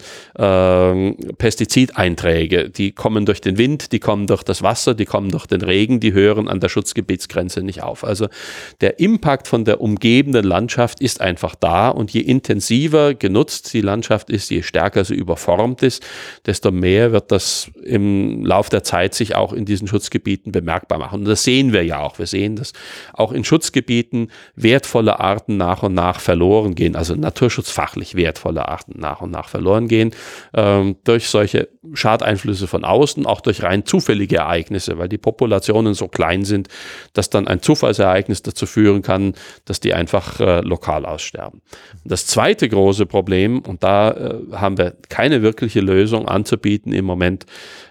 Pestizideinträge. Die kommen durch den Wind, die kommen durch das Wasser, die kommen durch den Regen, die hören an der Schutzgebietsgrenze nicht auf. Also der Impact von der umgebenden Landschaft ist einfach da und je intensiver genutzt die Landschaft ist, je stärker sie überformt ist, desto mehr wird das im Lauf der Zeit sich auch in diesen Schutzgebieten bemerkbar machen. Und das sehen wir ja auch. Wir sehen, dass auch in Schutzgebieten wertvolle Arten nach und nach verloren gehen, also naturschutzfachlich wertvolle Arten nach und nach verloren gehen, durch solche Schadeinflüsse von außen, auch durch rein zufällige Ereignisse, weil die Populationen so klein sind, dass dann ein Zufallsereignis dazu führen kann, dass die einfach lokal aussterben. Das zweite große Problem, und da haben wir keine wirkliche Lösung anzubieten im Moment,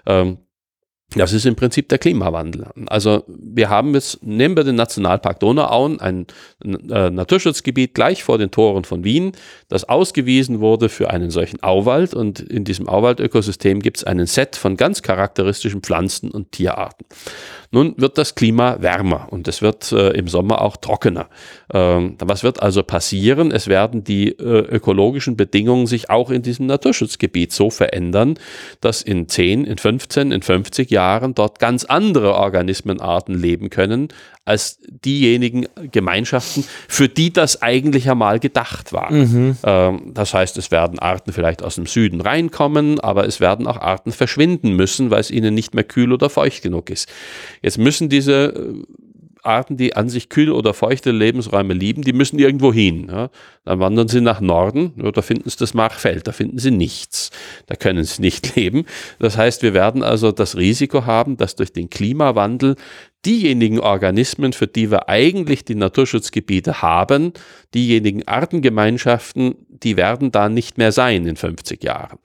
das ist im Prinzip der Klimawandel. Also wir haben jetzt, nehmen wir den Nationalpark Donauauen, ein Naturschutzgebiet gleich vor den Toren von Wien, das ausgewiesen wurde für einen solchen Auwald, und in diesem Auwaldökosystem gibt es einen Set von ganz charakteristischen Pflanzen- und Tierarten. Nun wird das Klima wärmer und es wird im Sommer auch trockener. Was wird also passieren? Es werden die ökologischen Bedingungen sich auch in diesem Naturschutzgebiet so verändern, dass in 10, in 15, in 50 Jahren dort ganz andere Organismenarten leben können, als diejenigen Gemeinschaften, für die das eigentlich einmal gedacht war. Das heißt, es werden Arten vielleicht aus dem Süden reinkommen, aber es werden auch Arten verschwinden müssen, weil es ihnen nicht mehr kühl oder feucht genug ist. Jetzt müssen diese Arten, die an sich kühle oder feuchte Lebensräume lieben, die müssen irgendwo hin. Ja. Dann wandern sie nach Norden, ja, da finden sie das Machfeld, da finden sie nichts. Da können sie nicht leben. Das heißt, wir werden also das Risiko haben, dass durch den Klimawandel diejenigen Organismen, für die wir eigentlich die Naturschutzgebiete haben, diejenigen Artengemeinschaften, die werden da nicht mehr sein in 50 Jahren.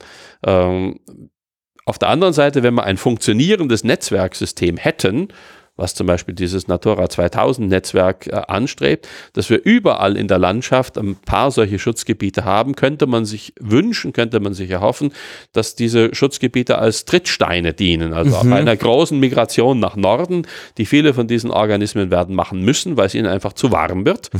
Auf der anderen Seite, wenn wir ein funktionierendes Netzwerksystem hätten, was zum Beispiel dieses Natura 2000-Netzwerk anstrebt, dass wir überall in der Landschaft ein paar solche Schutzgebiete haben, könnte man sich wünschen, könnte man sich erhoffen, dass diese Schutzgebiete als Trittsteine dienen, also auf einer großen Migration nach Norden, die viele von diesen Organismen werden machen müssen, weil es ihnen einfach zu warm wird.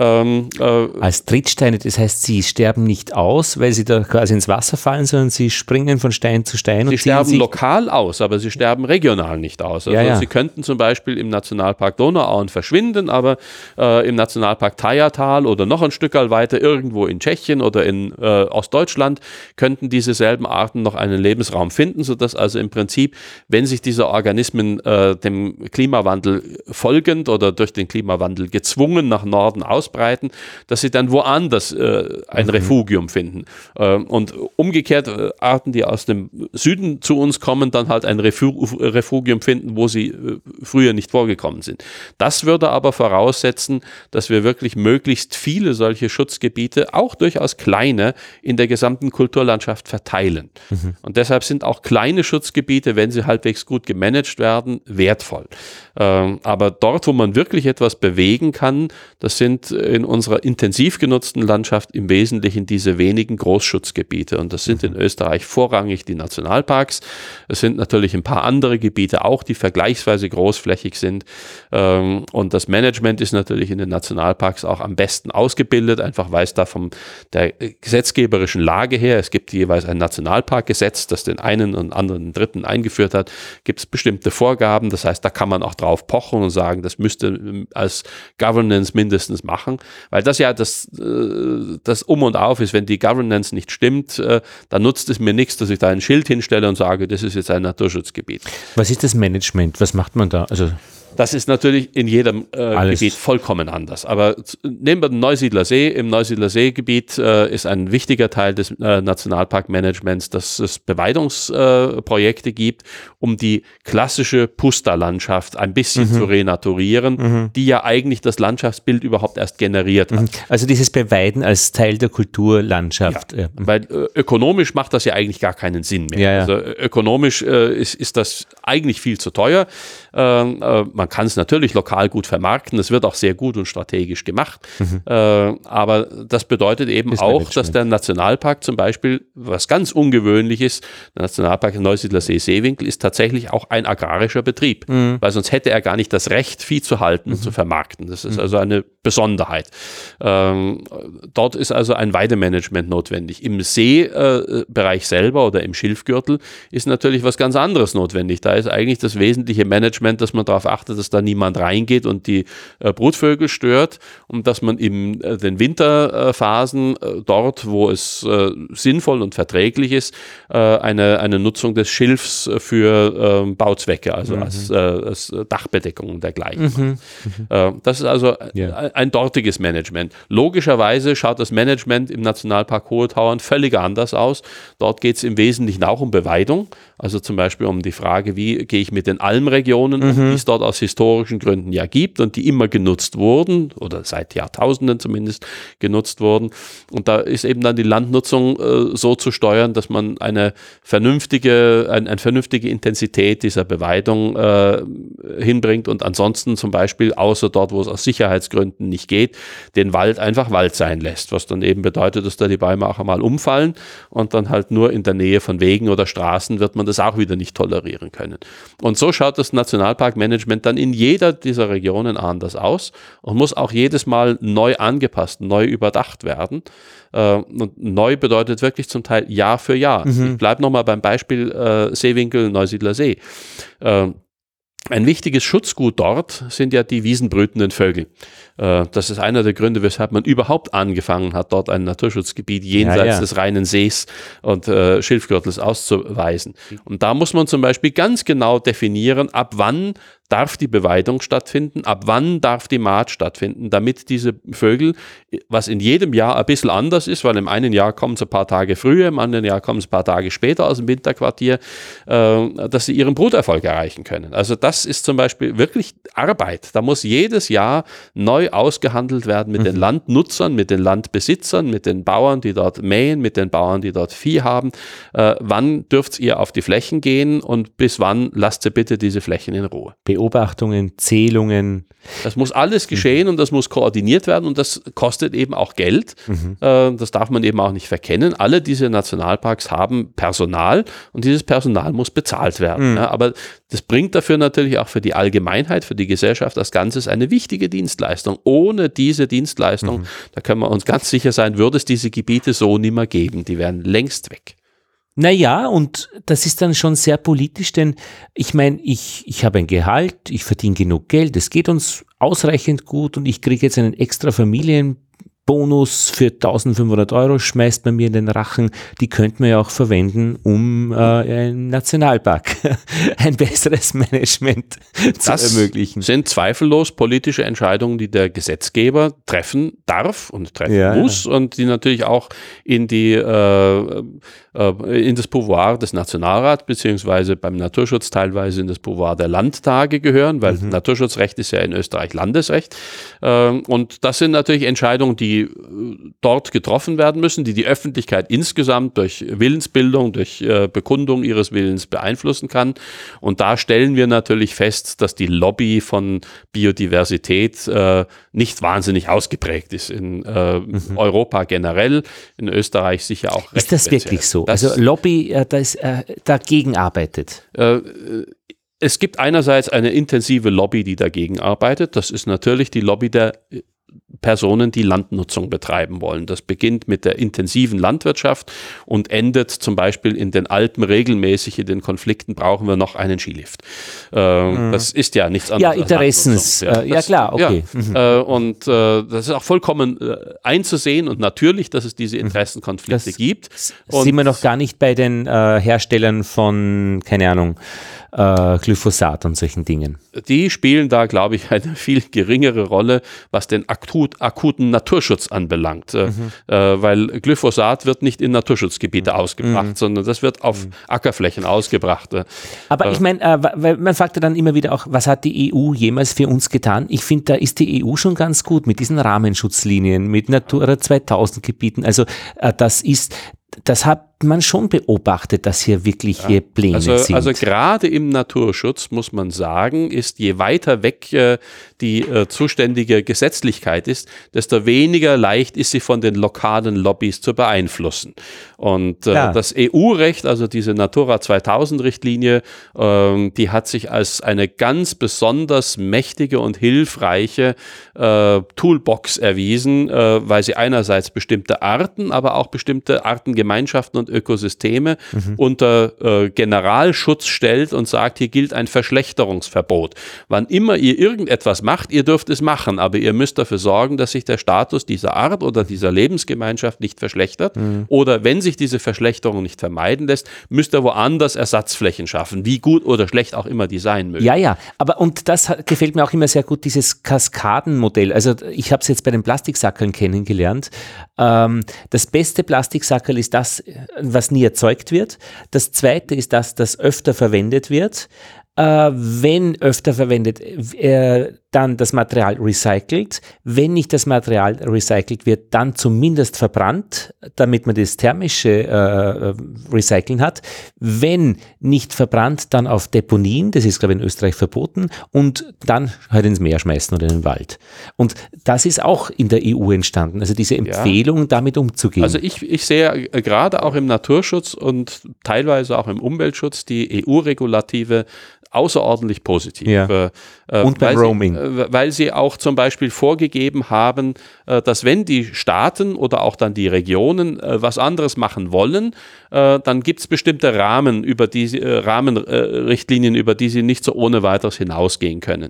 Als Trittsteine, das heißt, sie sterben nicht aus, weil sie da quasi ins Wasser fallen, sondern sie springen von Stein zu Stein. Sie sterben lokal aus, aber sie sterben regional nicht aus. Also sie könnten zum Beispiel im Nationalpark Donauauen verschwinden, aber im Nationalpark Thayertal oder noch ein Stück weiter irgendwo in Tschechien oder in Ostdeutschland könnten diese selben Arten noch einen Lebensraum finden, sodass also im Prinzip, wenn sich diese Organismen dem Klimawandel folgend oder durch den Klimawandel gezwungen nach Norden ausbreiten, dass sie dann woanders ein Refugium finden. Und umgekehrt Arten, die aus dem Süden zu uns kommen, dann halt ein Refugium finden, wo sie früher früher nicht vorgekommen sind. Das würde aber voraussetzen, dass wir wirklich möglichst viele solche Schutzgebiete, auch durchaus kleine, in der gesamten Kulturlandschaft verteilen. Und deshalb sind auch kleine Schutzgebiete, wenn sie halbwegs gut gemanagt werden, wertvoll. Aber dort, wo man wirklich etwas bewegen kann, das sind in unserer intensiv genutzten Landschaft im Wesentlichen diese wenigen Großschutzgebiete. Und das sind in Österreich vorrangig die Nationalparks. Es sind natürlich ein paar andere Gebiete auch, die vergleichsweise großflächig sind. Und das Management ist natürlich in den Nationalparks auch am besten ausgebildet, einfach weil es da von der gesetzgeberischen Lage her, es gibt jeweils ein Nationalparkgesetz, das den einen und anderen dritten eingeführt hat, gibt es bestimmte Vorgaben. Das heißt, da kann man auch drauf pochen und sagen, das müsste als Governance mindestens machen, weil das ja das Um und Auf ist. Wenn die Governance nicht stimmt, dann nutzt es mir nichts, dass ich da ein Schild hinstelle und sage, das ist jetzt ein Naturschutzgebiet. Was ist das Management? Was macht man da? Also das ist natürlich in jedem Gebiet vollkommen anders. Aber nehmen wir den Neusiedler See. Im Neusiedler Seegebiet ist ein wichtiger Teil des Nationalparkmanagements, dass es Beweidungsprojekte gibt, um die klassische Pusta-Landschaft ein bisschen zu renaturieren, die ja eigentlich das Landschaftsbild überhaupt erst generiert hat. Also dieses Beweiden als Teil der Kulturlandschaft. Ja, weil ökonomisch macht das ja eigentlich gar keinen Sinn mehr. Ja, ja. Also ökonomisch ist das eigentlich viel zu teuer. Man kann es natürlich lokal gut vermarkten, es wird auch sehr gut und strategisch gemacht, aber das bedeutet eben das auch, dass der Nationalpark zum Beispiel, was ganz ungewöhnlich ist, der Nationalpark Neusiedler See-Seewinkel ist tatsächlich auch ein agrarischer Betrieb, weil sonst hätte er gar nicht das Recht, Vieh zu halten und zu vermarkten. Das ist also eine Besonderheit. Dort ist also ein Weidemanagement notwendig. Im Seebereich selber oder im Schilfgürtel ist natürlich was ganz anderes notwendig. Da ist eigentlich das wesentliche Management, dass man darauf achtet, dass da niemand reingeht und die Brutvögel stört und dass man in den Winterphasen dort, wo es sinnvoll und verträglich ist, eine Nutzung des Schilfs für Bauzwecke, also als Dachbedeckung und dergleichen. Das ist also ein dortiges Management. Logischerweise schaut das Management im Nationalpark Hohe Tauern völlig anders aus. Dort geht es im Wesentlichen auch um Beweidung, also zum Beispiel um die Frage, wie gehe ich mit den Almregionen um, die es dort aus historischen Gründen ja gibt und die immer genutzt wurden oder seit Jahrtausenden zumindest genutzt wurden. Und da ist eben dann die Landnutzung so zu steuern, dass man eine vernünftige Intensität dieser Beweidung hinbringt und ansonsten zum Beispiel, außer dort, wo es aus Sicherheitsgründen nicht geht, den Wald einfach Wald sein lässt, was dann eben bedeutet, dass da die Bäume auch einmal umfallen und dann halt nur in der Nähe von Wegen oder Straßen wird man das auch wieder nicht tolerieren können. Und so schaut das Nationalparkmanagement dann in jeder dieser Regionen anders aus und muss auch jedes Mal neu angepasst, neu überdacht werden. Und neu bedeutet wirklich zum Teil Jahr für Jahr. Ich bleibe nochmal beim Beispiel Seewinkel, Neusiedler See. Ein wichtiges Schutzgut dort sind ja die wiesenbrütenden Vögel. Das ist einer der Gründe, weshalb man überhaupt angefangen hat, dort ein Naturschutzgebiet jenseits des reinen Sees und Schilfgürtels auszuweisen. Und da muss man zum Beispiel ganz genau definieren, ab wann darf die Beweidung stattfinden, ab wann darf die Mahd stattfinden, damit diese Vögel, was in jedem Jahr ein bisschen anders ist, weil im einen Jahr kommen sie ein paar Tage früher, im anderen Jahr kommen sie ein paar Tage später aus dem Winterquartier, dass sie ihren Bruterfolg erreichen können. Also das ist zum Beispiel wirklich Arbeit. Da muss jedes Jahr neu ausgehandelt werden mit den Landnutzern, mit den Landbesitzern, mit den Bauern, die dort mähen, mit den Bauern, die dort Vieh haben. Wann dürft ihr auf die Flächen gehen und bis wann lasst ihr bitte diese Flächen in Ruhe? Beobachtungen, Zählungen. Das muss alles geschehen und das muss koordiniert werden und das kostet eben auch Geld. Das darf man eben auch nicht verkennen. Alle diese Nationalparks haben Personal und dieses Personal muss bezahlt werden. Ja, aber das bringt dafür natürlich auch für die Allgemeinheit, für die Gesellschaft als Ganzes eine wichtige Dienstleistung. Ohne diese Dienstleistung, da können wir uns ganz sicher sein, würde es diese Gebiete so nicht mehr geben. Die wären längst weg. Naja, und das ist dann schon sehr politisch, denn ich meine, ich habe ein Gehalt, ich verdiene genug Geld, es geht uns ausreichend gut und ich kriege jetzt einen extra Bonus für 1.500 Euro schmeißt man mir in den Rachen, die könnte man ja auch verwenden, um im Nationalpark ein besseres Management zu ermöglichen. Das sind zweifellos politische Entscheidungen, die der Gesetzgeber treffen darf und treffen muss und die natürlich auch in das Pouvoir des Nationalrats beziehungsweise beim Naturschutz teilweise in das Pouvoir der Landtage gehören, weil Naturschutzrecht ist ja in Österreich Landesrecht. Und das sind natürlich Entscheidungen, die dort getroffen werden müssen, die Öffentlichkeit insgesamt durch Willensbildung, durch Bekundung ihres Willens beeinflussen kann. Und da stellen wir natürlich fest, dass die Lobby von Biodiversität nicht wahnsinnig ausgeprägt ist in Europa generell, in Österreich sicher auch recht. Ist das wirklich so? Also Lobby, das dagegen arbeitet? Es gibt einerseits eine intensive Lobby, die dagegen arbeitet. Das ist natürlich die Lobby der Personen, die Landnutzung betreiben wollen. Das beginnt mit der intensiven Landwirtschaft und endet zum Beispiel in den Alpen regelmäßig. In den Konflikten brauchen wir noch einen Skilift. Das ist ja nichts anderes. Ja, Interessens. Ja, klar, okay. Ja. Und das ist auch vollkommen einzusehen und natürlich, dass es diese Interessenkonflikte gibt. Und sind wir noch gar nicht bei den Herstellern von, keine Ahnung, Glyphosat und solchen Dingen. Die spielen da, glaube ich, eine viel geringere Rolle, was den akuten Naturschutz anbelangt. Weil Glyphosat wird nicht in Naturschutzgebiete ausgebracht, sondern das wird auf Ackerflächen ausgebracht. Aber ich meine, man fragt ja dann immer wieder auch, was hat die EU jemals für uns getan? Ich finde, da ist die EU schon ganz gut mit diesen Rahmenschutzlinien, mit Natura 2000 Gebieten. Also das hat man schon beobachtet, dass hier wirklich Pläne sind. Also gerade im Naturschutz, muss man sagen, ist je weiter weg die zuständige Gesetzlichkeit ist, desto weniger leicht ist sie von den lokalen Lobbys zu beeinflussen. Und das EU-Recht, also diese Natura 2000-Richtlinie, die hat sich als eine ganz besonders mächtige und hilfreiche Toolbox erwiesen, weil sie einerseits bestimmte Arten, aber auch bestimmte Artengemeinschaften und Ökosysteme unter Generalschutz stellt und sagt, hier gilt ein Verschlechterungsverbot. Wann immer ihr irgendetwas macht, ihr dürft es machen, aber ihr müsst dafür sorgen, dass sich der Status dieser Art oder dieser Lebensgemeinschaft nicht verschlechtert. Oder wenn sich diese Verschlechterung nicht vermeiden lässt, müsst ihr woanders Ersatzflächen schaffen, wie gut oder schlecht auch immer die sein mögen. Ja, aber und das gefällt mir auch immer sehr gut, dieses Kaskadenmodell. Also ich habe es jetzt bei den Plastiksackeln kennengelernt. Das beste Plastiksackerl ist das, was nie erzeugt wird. Das zweite ist das öfter verwendet wird. Wenn öfter verwendet, dann das Material recycelt. Wenn nicht das Material recycelt wird, dann zumindest verbrannt, damit man das thermische Recyceln hat. Wenn nicht verbrannt, dann auf Deponien, das ist glaube ich in Österreich verboten, und dann halt ins Meer schmeißen oder in den Wald. Und das ist auch in der EU entstanden, also diese Empfehlung, damit umzugehen. Also ich sehe gerade auch im Naturschutz und teilweise auch im Umweltschutz die EU-Regulative außerordentlich positiv. Und beim Roaming. Weil sie auch zum Beispiel vorgegeben haben, dass wenn die Staaten oder auch dann die Regionen was anderes machen wollen, dann gibt es bestimmte Rahmenrichtlinien, über die sie nicht so ohne weiteres hinausgehen können.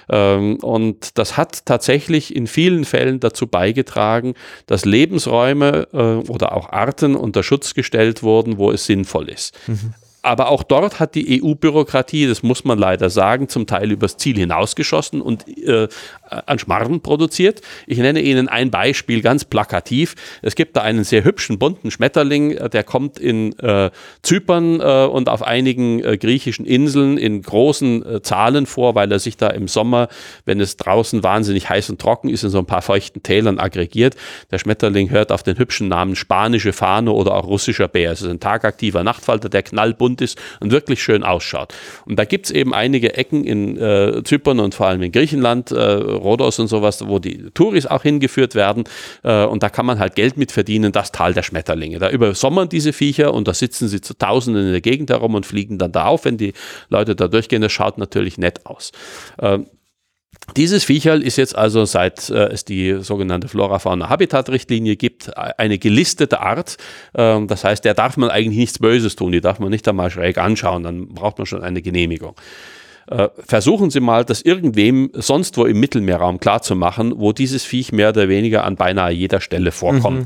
Und das hat tatsächlich in vielen Fällen dazu beigetragen, dass Lebensräume oder auch Arten unter Schutz gestellt wurden, wo es sinnvoll ist. Aber auch dort hat die EU-Bürokratie, das muss man leider sagen, zum Teil übers Ziel hinausgeschossen und an Schmarrn produziert. Ich nenne Ihnen ein Beispiel ganz plakativ. Es gibt da einen sehr hübschen, bunten Schmetterling, der kommt in Zypern und auf einigen griechischen Inseln in großen Zahlen vor, weil er sich da im Sommer, wenn es draußen wahnsinnig heiß und trocken ist, in so ein paar feuchten Tälern aggregiert. Der Schmetterling hört auf den hübschen Namen spanische Fahne oder auch russischer Bär. Es ist ein tagaktiver Nachtfalter, der knallbunt ist und wirklich schön ausschaut. Und da gibt es eben einige Ecken in Zypern und vor allem in Griechenland, Rhodos und sowas, wo die Touris auch hingeführt werden und da kann man halt Geld mit verdienen, das Tal der Schmetterlinge. Da übersommern diese Viecher und da sitzen sie zu Tausenden in der Gegend herum und fliegen dann da auf, wenn die Leute da durchgehen. Das schaut natürlich nett aus. Dieses Viecherl ist jetzt also, seit es die sogenannte Flora-Fauna-Habitat-Richtlinie gibt, eine gelistete Art. Das heißt, der darf man eigentlich nichts Böses tun, die darf man nicht einmal schräg anschauen, dann braucht man schon eine Genehmigung. versuchen Sie mal, das irgendwem sonst wo im Mittelmeerraum klarzumachen, wo dieses Viech mehr oder weniger an beinahe jeder Stelle vorkommt.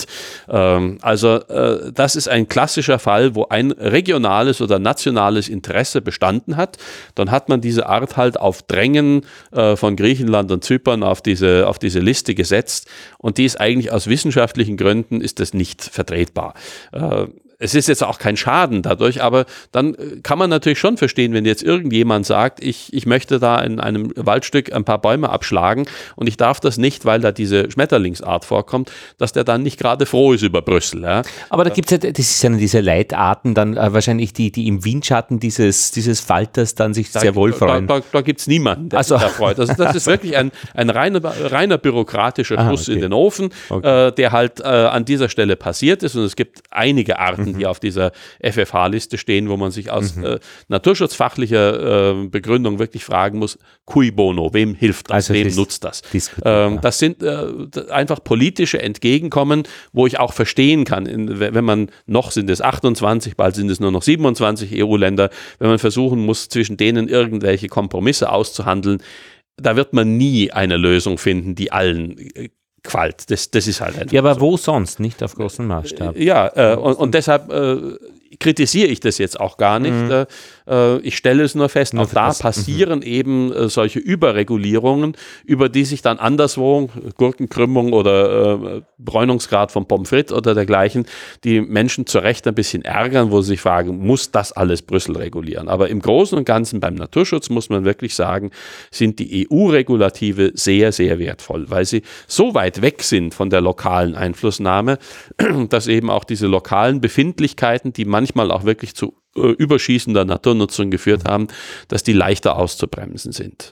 Das ist ein klassischer Fall, wo ein regionales oder nationales Interesse bestanden hat. Dann hat man diese Art halt auf Drängen von Griechenland und Zypern auf diese Liste gesetzt, und die ist eigentlich aus wissenschaftlichen Gründen ist das nicht vertretbar. Es ist jetzt auch kein Schaden dadurch, aber dann kann man natürlich schon verstehen, wenn jetzt irgendjemand sagt, ich möchte da in einem Waldstück ein paar Bäume abschlagen und ich darf das nicht, weil da diese Schmetterlingsart vorkommt, dass der dann nicht gerade froh ist über Brüssel. Ja. Aber da gibt es ja, das ist ja diese Leitarten, dann wahrscheinlich die im Windschatten dieses Falters dann sich sehr wohl freuen. Da gibt es niemanden, der sich da freut. Also das ist wirklich ein reiner bürokratischer Schuss in den Ofen, der halt an dieser Stelle passiert ist, und es gibt einige Arten, die auf dieser FFH-Liste stehen, wo man sich aus naturschutzfachlicher Begründung wirklich fragen muss, cui bono, wem hilft das, wem nutzt das? Das sind einfach politische Entgegenkommen, wo ich auch verstehen kann, wenn man noch sind es 28, bald sind es nur noch 27 EU-Länder, wenn man versuchen muss, zwischen denen irgendwelche Kompromisse auszuhandeln, da wird man nie eine Lösung finden, die allen gefällt. Das ist halt einfach. Ja, aber so. Wo sonst? Nicht auf großem Maßstab. Ja, und deshalb kritisiere ich das jetzt auch gar nicht. Ich stelle es nur fest, auch da passieren eben solche Überregulierungen, über die sich dann anderswo, Gurkenkrümmung oder Bräunungsgrad von Pommes frites oder dergleichen, die Menschen zu Recht ein bisschen ärgern, wo sie sich fragen, muss das alles Brüssel regulieren? Aber im Großen und Ganzen beim Naturschutz muss man wirklich sagen, sind die EU-Regulative sehr, sehr wertvoll, weil sie so weit weg sind von der lokalen Einflussnahme, dass eben auch diese lokalen Befindlichkeiten, die manchmal auch wirklich zu überschießender Naturnutzung geführt haben, dass die leichter auszubremsen sind.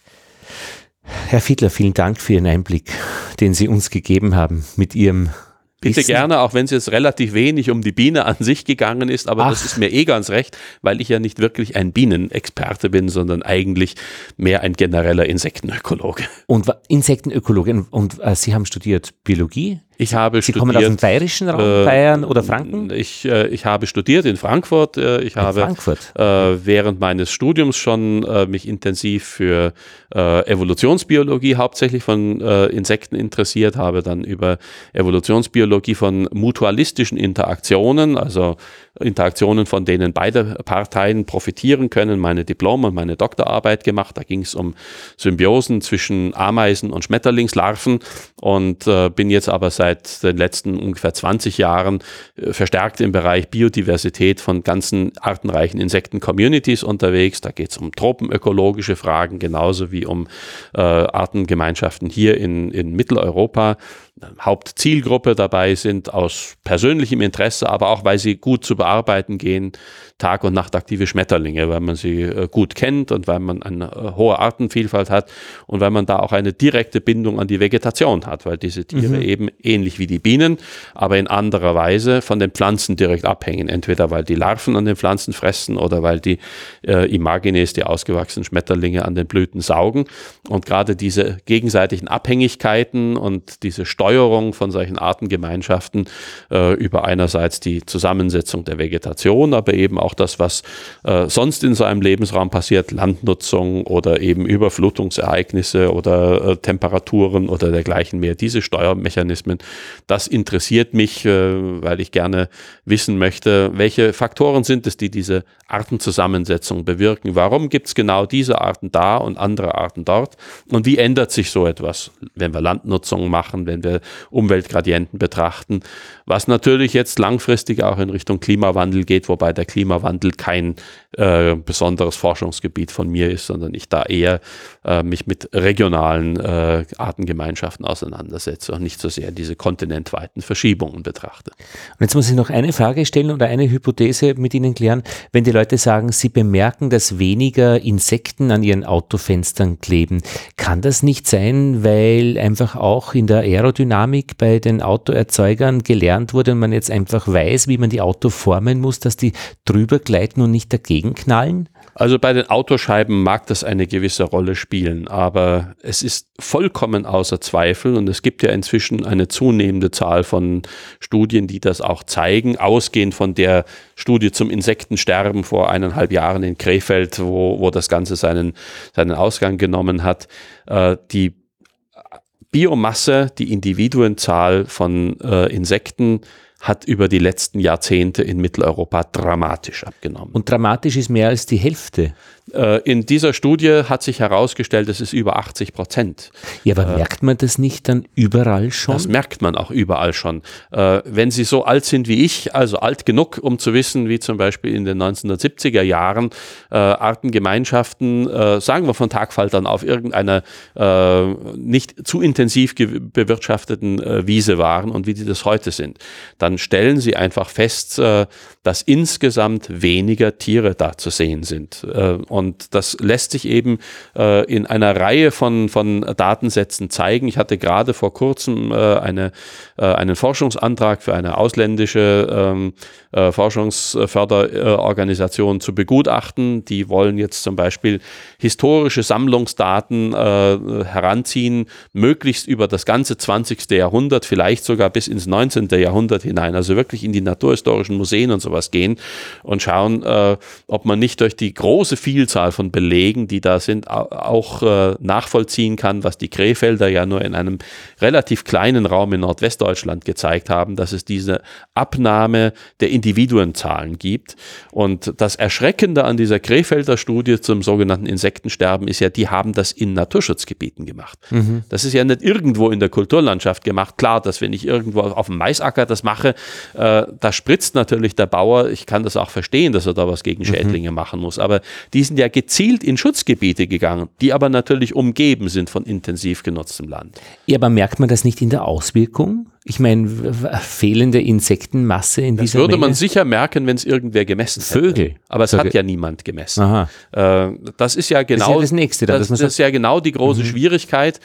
Herr Fiedler, vielen Dank für Ihren Einblick, den Sie uns gegeben haben mit Ihrem Bitte gerne, auch wenn es jetzt relativ wenig um die Biene an sich gegangen ist, aber das ist mir ganz recht, weil ich ja nicht wirklich ein Bienenexperte bin, sondern eigentlich mehr ein genereller Insektenökologe. Und Insektenökologe, und Sie haben studiert Biologie? Ich habe Sie kommen aus dem bayerischen Raum, Bayern oder Franken? Ich habe studiert in Frankfurt. Ich habe während meines Studiums schon mich intensiv für Evolutionsbiologie hauptsächlich von Insekten interessiert, habe dann über Evolutionsbiologie von mutualistischen Interaktionen, also Interaktionen, von denen beide Parteien profitieren können, meine Diplom- und meine Doktorarbeit gemacht. Da ging es um Symbiosen zwischen Ameisen und Schmetterlingslarven, und bin jetzt aber seit den letzten ungefähr 20 Jahren verstärkt im Bereich Biodiversität von ganzen artenreichen Insekten-Communities unterwegs. Da geht es um tropenökologische Fragen, genauso wie um Artengemeinschaften hier in Mitteleuropa. Hauptzielgruppe dabei sind aus persönlichem Interesse, aber auch, weil sie gut zu bearbeiten gehen, Tag- und Nachtaktive Schmetterlinge, weil man sie gut kennt und weil man eine hohe Artenvielfalt hat und weil man da auch eine direkte Bindung an die Vegetation hat, weil diese Tiere eben ähnlich wie die Bienen, aber in anderer Weise von den Pflanzen direkt abhängen, entweder weil die Larven an den Pflanzen fressen oder weil die Imagines, die ausgewachsenen Schmetterlinge, an den Blüten saugen, und gerade diese gegenseitigen Abhängigkeiten und diese Steuerung von solchen Artengemeinschaften über einerseits die Zusammensetzung der Vegetation, aber eben auch das, was sonst in so einem Lebensraum passiert, Landnutzung oder eben Überflutungsereignisse oder Temperaturen oder dergleichen mehr, diese Steuermechanismen, das interessiert mich, weil ich gerne wissen möchte, welche Faktoren sind es, die diese Artenzusammensetzung bewirken. Warum gibt es genau diese Arten da und andere Arten dort? Und wie ändert sich so etwas, wenn wir Landnutzung machen, wenn wir Umweltgradienten betrachten, was natürlich jetzt langfristig auch in Richtung Klimawandel geht, wobei der Klimawandel kein besonderes Forschungsgebiet von mir ist, sondern ich da eher mich mit regionalen Artengemeinschaften auseinandersetze und nicht so sehr diese kontinentweiten Verschiebungen betrachte. Und jetzt muss ich noch eine Frage stellen oder eine Hypothese mit Ihnen klären. Wenn die Leute sagen, sie bemerken, dass weniger Insekten an ihren Autofenstern kleben, kann das nicht sein, weil einfach auch in der Aerodynamik bei den Autoerzeugern gelernt wurde und man jetzt einfach weiß, wie man die Auto formen muss, dass die drüber gleiten und nicht dagegen knallen? Also bei den Autoscheiben mag das eine gewisse Rolle spielen, aber es ist vollkommen außer Zweifel, und es gibt ja inzwischen eine zunehmende Zahl von Studien, die das auch zeigen, ausgehend von der Studie zum Insektensterben vor 1,5 Jahren in Krefeld, wo das Ganze seinen Ausgang genommen hat. Die Biomasse, die Individuenzahl von Insekten hat über die letzten Jahrzehnte in Mitteleuropa dramatisch abgenommen. Und dramatisch ist mehr als die Hälfte. In dieser Studie hat sich herausgestellt, es ist über 80%. Ja, aber merkt man das nicht dann überall schon? Das merkt man auch überall schon. Wenn Sie so alt sind wie ich, also alt genug, um zu wissen, wie zum Beispiel in den 1970er Jahren Artengemeinschaften, sagen wir von Tagfaltern, auf irgendeiner nicht zu intensiv bewirtschafteten Wiese waren und wie die das heute sind, dann stellen Sie einfach fest, dass insgesamt weniger Tiere da zu sehen sind. Und das lässt sich eben in einer Reihe von Datensätzen zeigen. Ich hatte gerade vor kurzem einen Forschungsantrag für eine ausländische Forschungsförderorganisation zu begutachten. Die wollen jetzt zum Beispiel historische Sammlungsdaten heranziehen, möglichst über das ganze 20. Jahrhundert, vielleicht sogar bis ins 19. Jahrhundert hinein, also wirklich in die naturhistorischen Museen und sowas gehen und schauen, ob man nicht durch die große Vielzahl von Belegen, die da sind, auch nachvollziehen kann, was die Krefelder ja nur in einem relativ kleinen Raum in Nordwestdeutschland gezeigt haben, dass es diese Abnahme der Individuenzahlen gibt. Und das Erschreckende an dieser Krefelder Studie zum sogenannten Insektensterben ist ja, die haben das in Naturschutzgebieten gemacht. Mhm. Das ist ja nicht irgendwo in der Kulturlandschaft gemacht. Klar, dass wenn ich irgendwo auf dem Maisacker das mache, da spritzt natürlich der Bauer. Ich kann das auch verstehen, dass er da was gegen Schädlinge machen muss. Aber die sind ja gezielt in Schutzgebiete gegangen, die aber natürlich umgeben sind von intensiv genutztem Land. Ja, aber merkt man das nicht in der Auswirkung? Ich meine, fehlende Insektenmasse in dieser Menge? Das würde man sicher merken, wenn es irgendwer gemessen hätte. Vögel. Aber es hat ja niemand gemessen. Aha. Das ist ja genau das Nächste. Das ist ja genau die große Schwierigkeit.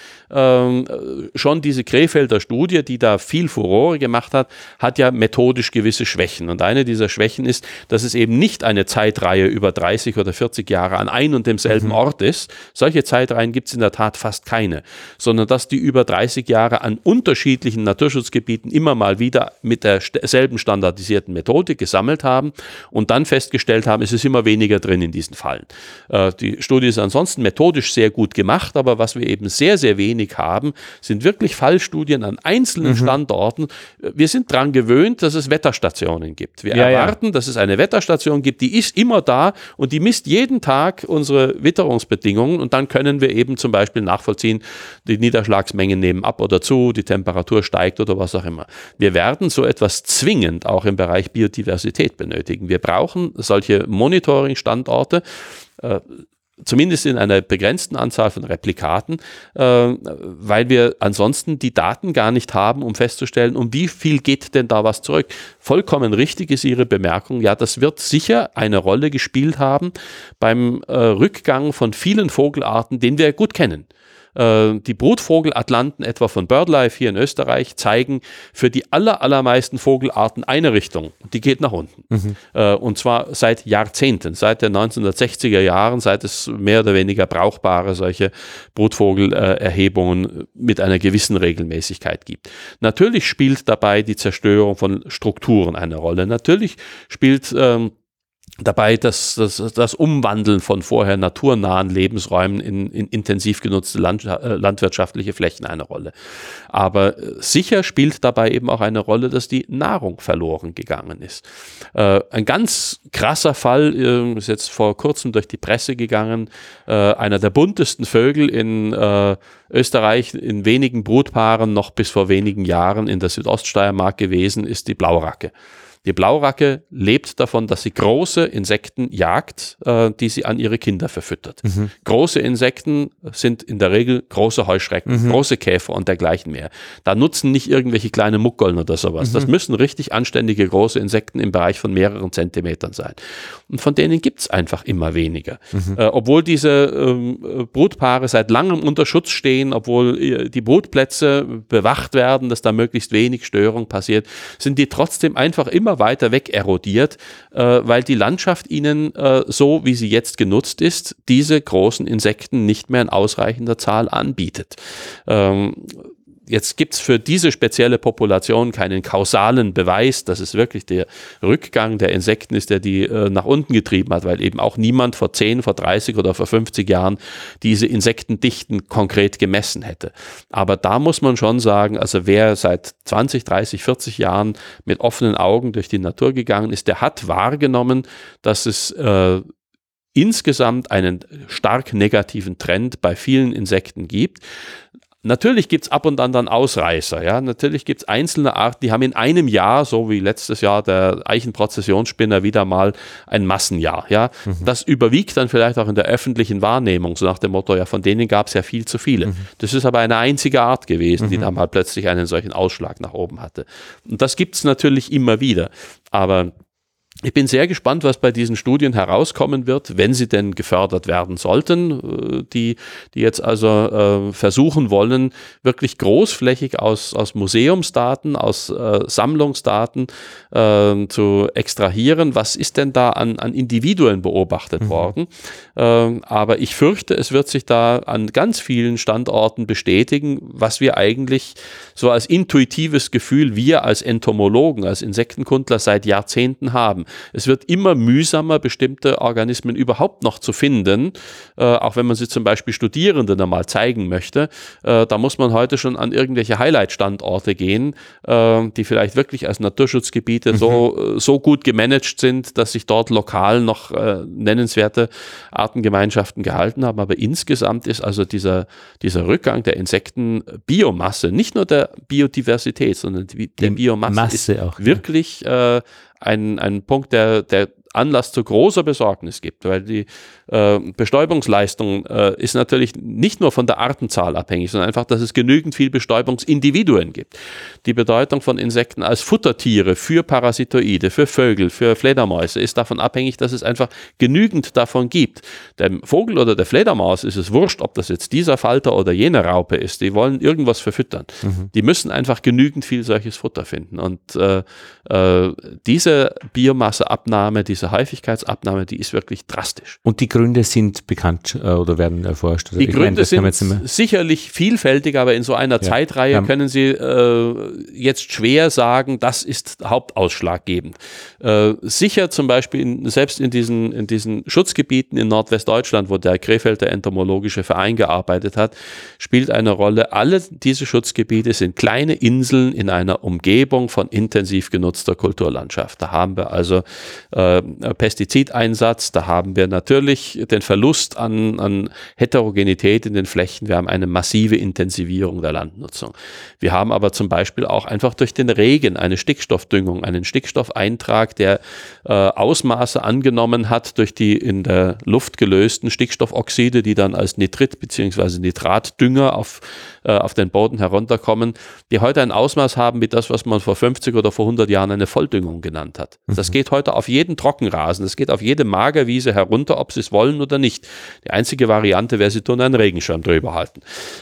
Schon diese Krefelder Studie, die da viel Furore gemacht hat, hat ja methodisch gewisse Schwächen. Und eine dieser Schwächen ist, dass es eben nicht eine Zeitreihe über 30 oder 40 Jahre an ein und demselben Ort ist. Solche Zeitreihen gibt es in der Tat fast keine. Sondern dass die über 30 Jahre an unterschiedlichen Naturschutzgebieten immer mal wieder mit derselben standardisierten Methodik gesammelt haben und dann festgestellt haben, es ist immer weniger drin in diesen Fallen. Die Studie ist ansonsten methodisch sehr gut gemacht, aber was wir eben sehr, sehr wenig haben, sind wirklich Fallstudien an einzelnen Standorten. Wir sind daran gewöhnt, dass es Wetterstationen gibt. Wir erwarten, dass es eine Wetterstation gibt, die ist immer da und die misst jeden Tag unsere Witterungsbedingungen und dann können wir eben zum Beispiel nachvollziehen, die Niederschlagsmengen nehmen ab oder zu, die Temperatur steigt oder was auch immer. Wir werden so etwas zwingend auch im Bereich Biodiversität benötigen. Wir brauchen solche Monitoring-Standorte, zumindest in einer begrenzten Anzahl von Replikaten, weil wir ansonsten die Daten gar nicht haben, um festzustellen, um wie viel geht denn da was zurück. Vollkommen richtig ist Ihre Bemerkung, ja, das wird sicher eine Rolle gespielt haben beim Rückgang von vielen Vogelarten, den wir gut kennen. Die Brutvogelatlanten etwa von BirdLife hier in Österreich zeigen für die allermeisten Vogelarten eine Richtung. Die geht nach unten. Und zwar seit Jahrzehnten, seit den 1960er Jahren, seit es mehr oder weniger brauchbare solche Brutvogelerhebungen mit einer gewissen Regelmäßigkeit gibt. Natürlich spielt dabei die Zerstörung von Strukturen eine Rolle. Natürlich spielt dabei das Umwandeln von vorher naturnahen Lebensräumen in intensiv genutzte landwirtschaftliche Flächen eine Rolle. Aber sicher spielt dabei eben auch eine Rolle, dass die Nahrung verloren gegangen ist. Ein ganz krasser Fall ist jetzt vor kurzem durch die Presse gegangen. Einer der buntesten Vögel in Österreich, in wenigen Brutpaaren noch bis vor wenigen Jahren in der Südoststeiermark gewesen, ist die Blauracke. Die Blauracke lebt davon, dass sie große Insekten jagt, die sie an ihre Kinder verfüttert. Große Insekten sind in der Regel große Heuschrecken, große Käfer und dergleichen mehr. Da nutzen nicht irgendwelche kleine Muckeln oder sowas. Das müssen richtig anständige große Insekten im Bereich von mehreren Zentimetern sein. Und von denen gibt es einfach immer weniger. Obwohl diese Brutpaare seit langem unter Schutz stehen, obwohl die Brutplätze bewacht werden, dass da möglichst wenig Störung passiert, sind die trotzdem einfach immer weiter weg erodiert, weil die Landschaft ihnen, so wie sie jetzt genutzt ist, diese großen Insekten nicht mehr in ausreichender Zahl anbietet. jetzt gibt es für diese spezielle Population keinen kausalen Beweis, dass es wirklich der Rückgang der Insekten ist, der die nach unten getrieben hat, weil eben auch niemand vor 10, vor 30 oder vor 50 Jahren diese Insektendichten konkret gemessen hätte. Aber da muss man schon sagen, also wer seit 20, 30, 40 Jahren mit offenen Augen durch die Natur gegangen ist, der hat wahrgenommen, dass es insgesamt einen stark negativen Trend bei vielen Insekten gibt. Natürlich gibt es ab und an dann Ausreißer. Ja? Natürlich gibt es einzelne Arten, die haben in einem Jahr, so wie letztes Jahr der Eichenprozessionsspinner, wieder mal ein Massenjahr. Ja? Das überwiegt dann vielleicht auch in der öffentlichen Wahrnehmung, so nach dem Motto, ja, von denen gab es ja viel zu viele. Das ist aber eine einzige Art gewesen, die dann mal plötzlich einen solchen Ausschlag nach oben hatte. Und das gibt es natürlich immer wieder. Aber ich bin sehr gespannt, was bei diesen Studien herauskommen wird, wenn sie denn gefördert werden sollten, die jetzt also versuchen wollen, wirklich großflächig aus Museumsdaten, aus Sammlungsdaten zu extrahieren, was ist denn da an Individuen beobachtet worden. Aber ich fürchte, es wird sich da an ganz vielen Standorten bestätigen, was wir eigentlich so als intuitives Gefühl, wir als Entomologen, als Insektenkundler seit Jahrzehnten haben. Es wird immer mühsamer, bestimmte Organismen überhaupt noch zu finden, auch wenn man sie zum Beispiel Studierenden einmal zeigen möchte. Da muss man heute schon an irgendwelche Highlight-Standorte gehen, die vielleicht wirklich als Naturschutzgebiete so gut gemanagt sind, dass sich dort lokal noch nennenswerte Artengemeinschaften gehalten haben. Aber insgesamt ist also dieser Rückgang der Insektenbiomasse, nicht nur der Biodiversität, sondern der Biomasse ist auch wirklich ein Punkt, der Anlass zu großer Besorgnis gibt, weil die Bestäubungsleistung ist natürlich nicht nur von der Artenzahl abhängig, sondern einfach, dass es genügend viel Bestäubungsindividuen gibt. Die Bedeutung von Insekten als Futtertiere für Parasitoide, für Vögel, für Fledermäuse ist davon abhängig, dass es einfach genügend davon gibt. Dem Vogel oder der Fledermaus ist es wurscht, ob das jetzt dieser Falter oder jene Raupe ist. Die wollen irgendwas verfüttern. Die müssen einfach genügend viel solches Futter finden. Und diese Biomasseabnahme, diese Häufigkeitsabnahme, die ist wirklich drastisch. Und die Gründe sind bekannt oder werden erforscht? Oder die Gründe sind sicherlich vielfältig, aber in so einer Zeitreihe können Sie jetzt schwer sagen, das ist hauptausschlaggebend. Sicher zum Beispiel selbst in diesen Schutzgebieten in Nordwestdeutschland, wo der Krefelder Entomologische Verein gearbeitet hat, spielt eine Rolle. Alle diese Schutzgebiete sind kleine Inseln in einer Umgebung von intensiv genutzter Kulturlandschaft. Da haben wir also Pestizideinsatz, da haben wir natürlich den Verlust an Heterogenität in den Flächen, wir haben eine massive Intensivierung der Landnutzung. Wir haben aber zum Beispiel auch einfach durch den Regen eine Stickstoffdüngung, einen Stickstoffeintrag, der Ausmaße angenommen hat durch die in der Luft gelösten Stickstoffoxide, die dann als Nitrit bzw. Nitratdünger auf den Boden herunterkommen, die heute ein Ausmaß haben wie das, was man vor 50 oder vor 100 Jahren eine Volldüngung genannt hat. Das geht heute auf jeden Trockenrasen, das geht auf jede Magerwiese herunter, ob sie es wollen oder nicht. Die einzige Variante wäre, sie tun einen Regenschirm drüber halten.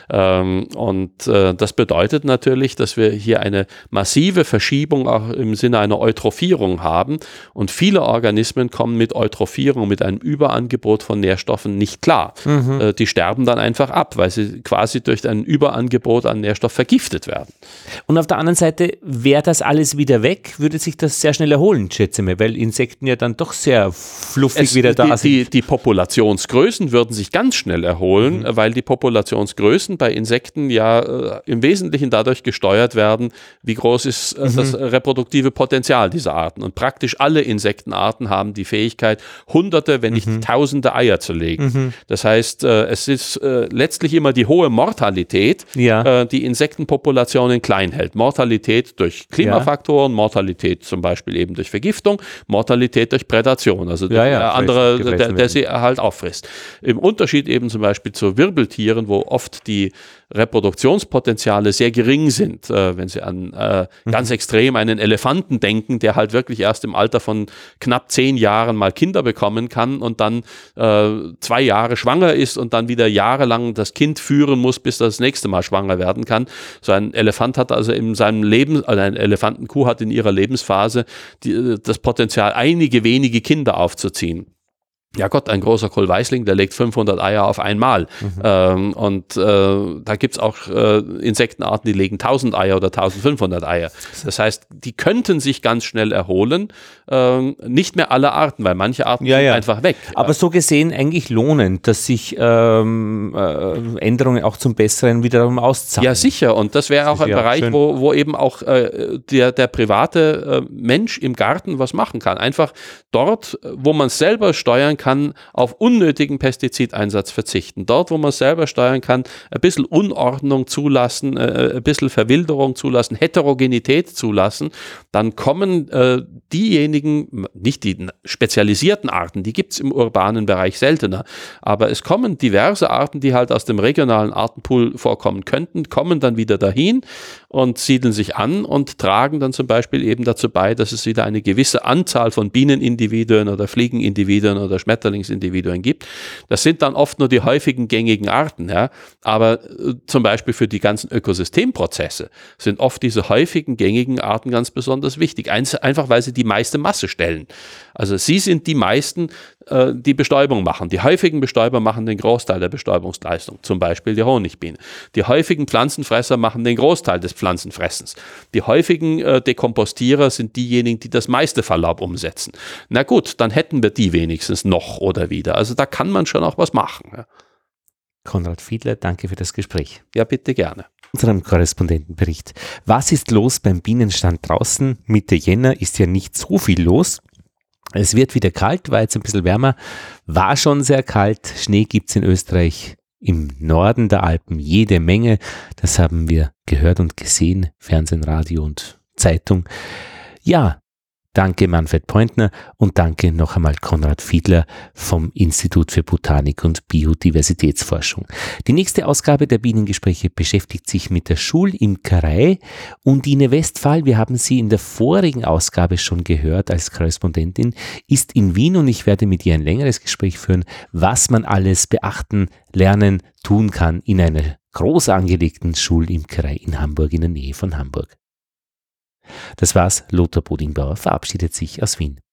Das bedeutet natürlich, dass wir hier eine massive Verschiebung auch im Sinne einer Eutrophierung haben und viele Organismen kommen mit Eutrophierung, mit einem Überangebot von Nährstoffen nicht klar. Die sterben dann einfach ab, weil sie quasi durch ein Überangebot an Nährstoff vergiftet werden. Und auf der anderen Seite, wäre das alles wieder weg, würde sich das sehr schnell erholen, schätze ich mir, weil Insekten ja dann doch sehr fluffig wieder da sind. Die Populationsgrößen würden sich ganz schnell erholen, weil die Populationsgrößen bei Insekten ja im Wesentlichen dadurch gesteuert werden, wie groß ist das reproduktive Potenzial dieser Arten. Und praktisch alle Insektenarten haben die Fähigkeit, Hunderte, wenn nicht Tausende Eier zu legen. Das heißt, es ist letztlich immer die hohe Mortalität, die Insektenpopulationen klein hält. Mortalität durch Klimafaktoren, Mortalität zum Beispiel eben durch Vergiftung, Mortalität durch Prädation, also der andere, der sie halt auffrisst. Im Unterschied eben zum Beispiel zu Wirbeltieren, wo oft die Reproduktionspotenziale sehr gering sind. Wenn Sie an ganz extrem einen Elefanten denken, der halt wirklich erst im Alter von knapp 10 Jahren mal Kinder bekommen kann und dann 2 Jahre schwanger ist und dann wieder jahrelang das Kind führen muss, bis das nächste Mal schwanger werden kann. So ein Elefant hat also in seinem Leben, eine Elefantenkuh hat in ihrer Lebensphase das Potenzial, einige wenige Kinder aufzuziehen. Ja Gott, ein großer Kohlweißling, der legt 500 Eier auf einmal. Da gibt es auch Insektenarten, die legen 1000 Eier oder 1500 Eier. Das heißt, die könnten sich ganz schnell erholen. Nicht mehr alle Arten, weil manche Arten sind einfach weg. Aber so gesehen eigentlich lohnend, dass sich Änderungen auch zum Besseren wiederum auszahlen. Ja, sicher. Und das wäre auch ein Bereich, wo eben auch der private Mensch im Garten was machen kann. Einfach dort, wo man es selber steuern kann, auf unnötigen Pestizideinsatz verzichten. Dort, wo man es selber steuern kann, ein bisschen Unordnung zulassen, ein bisschen Verwilderung zulassen, Heterogenität zulassen, dann kommen diejenigen, nicht die spezialisierten Arten, die gibt es im urbanen Bereich seltener, aber es kommen diverse Arten, die halt aus dem regionalen Artenpool vorkommen könnten, kommen dann wieder dahin und siedeln sich an und tragen dann zum Beispiel eben dazu bei, dass es wieder eine gewisse Anzahl von Bienenindividuen oder Fliegenindividuen oder Schmetterlingsindividuen gibt. Das sind dann oft nur die häufigen gängigen Arten, ja, aber zum Beispiel für die ganzen Ökosystemprozesse sind oft diese häufigen gängigen Arten ganz besonders wichtig, einfach weil sie die meiste Masse stellen. Also sie sind die meisten, die Bestäubung machen. Die häufigen Bestäuber machen den Großteil der Bestäubungsleistung, zum Beispiel die Honigbiene. Die häufigen Pflanzenfresser machen den Großteil des Pflanzenfressens. Die häufigen Dekompostierer sind diejenigen, die das meiste Verlaub umsetzen. Na gut, dann hätten wir die wenigstens noch oder wieder. Also da kann man schon auch was machen. Ja. Konrad Fiedler, danke für das Gespräch. Ja, bitte gerne. Unserem Korrespondentenbericht. Was ist los beim Bienenstand draußen? Mitte Jänner ist ja nicht so viel los. Es wird wieder kalt, war jetzt ein bisschen wärmer, war schon sehr kalt. Schnee gibt es in Österreich im Norden der Alpen jede Menge. Das haben wir gehört und gesehen, Fernsehen, Radio und Zeitung. Ja, danke Manfred Pointner und danke noch einmal Konrad Fiedler vom Institut für Botanik und Biodiversitätsforschung. Die nächste Ausgabe der Bienengespräche beschäftigt sich mit der Schulimkerei. Undine Westphal, wir haben sie in der vorigen Ausgabe schon gehört als Korrespondentin, ist in Wien und ich werde mit ihr ein längeres Gespräch führen, was man alles beachten, lernen, tun kann in einer groß angelegten Schulimkerei in Hamburg, in der Nähe von Hamburg. Das war's, Lothar Bodingbauer verabschiedet sich aus Wien.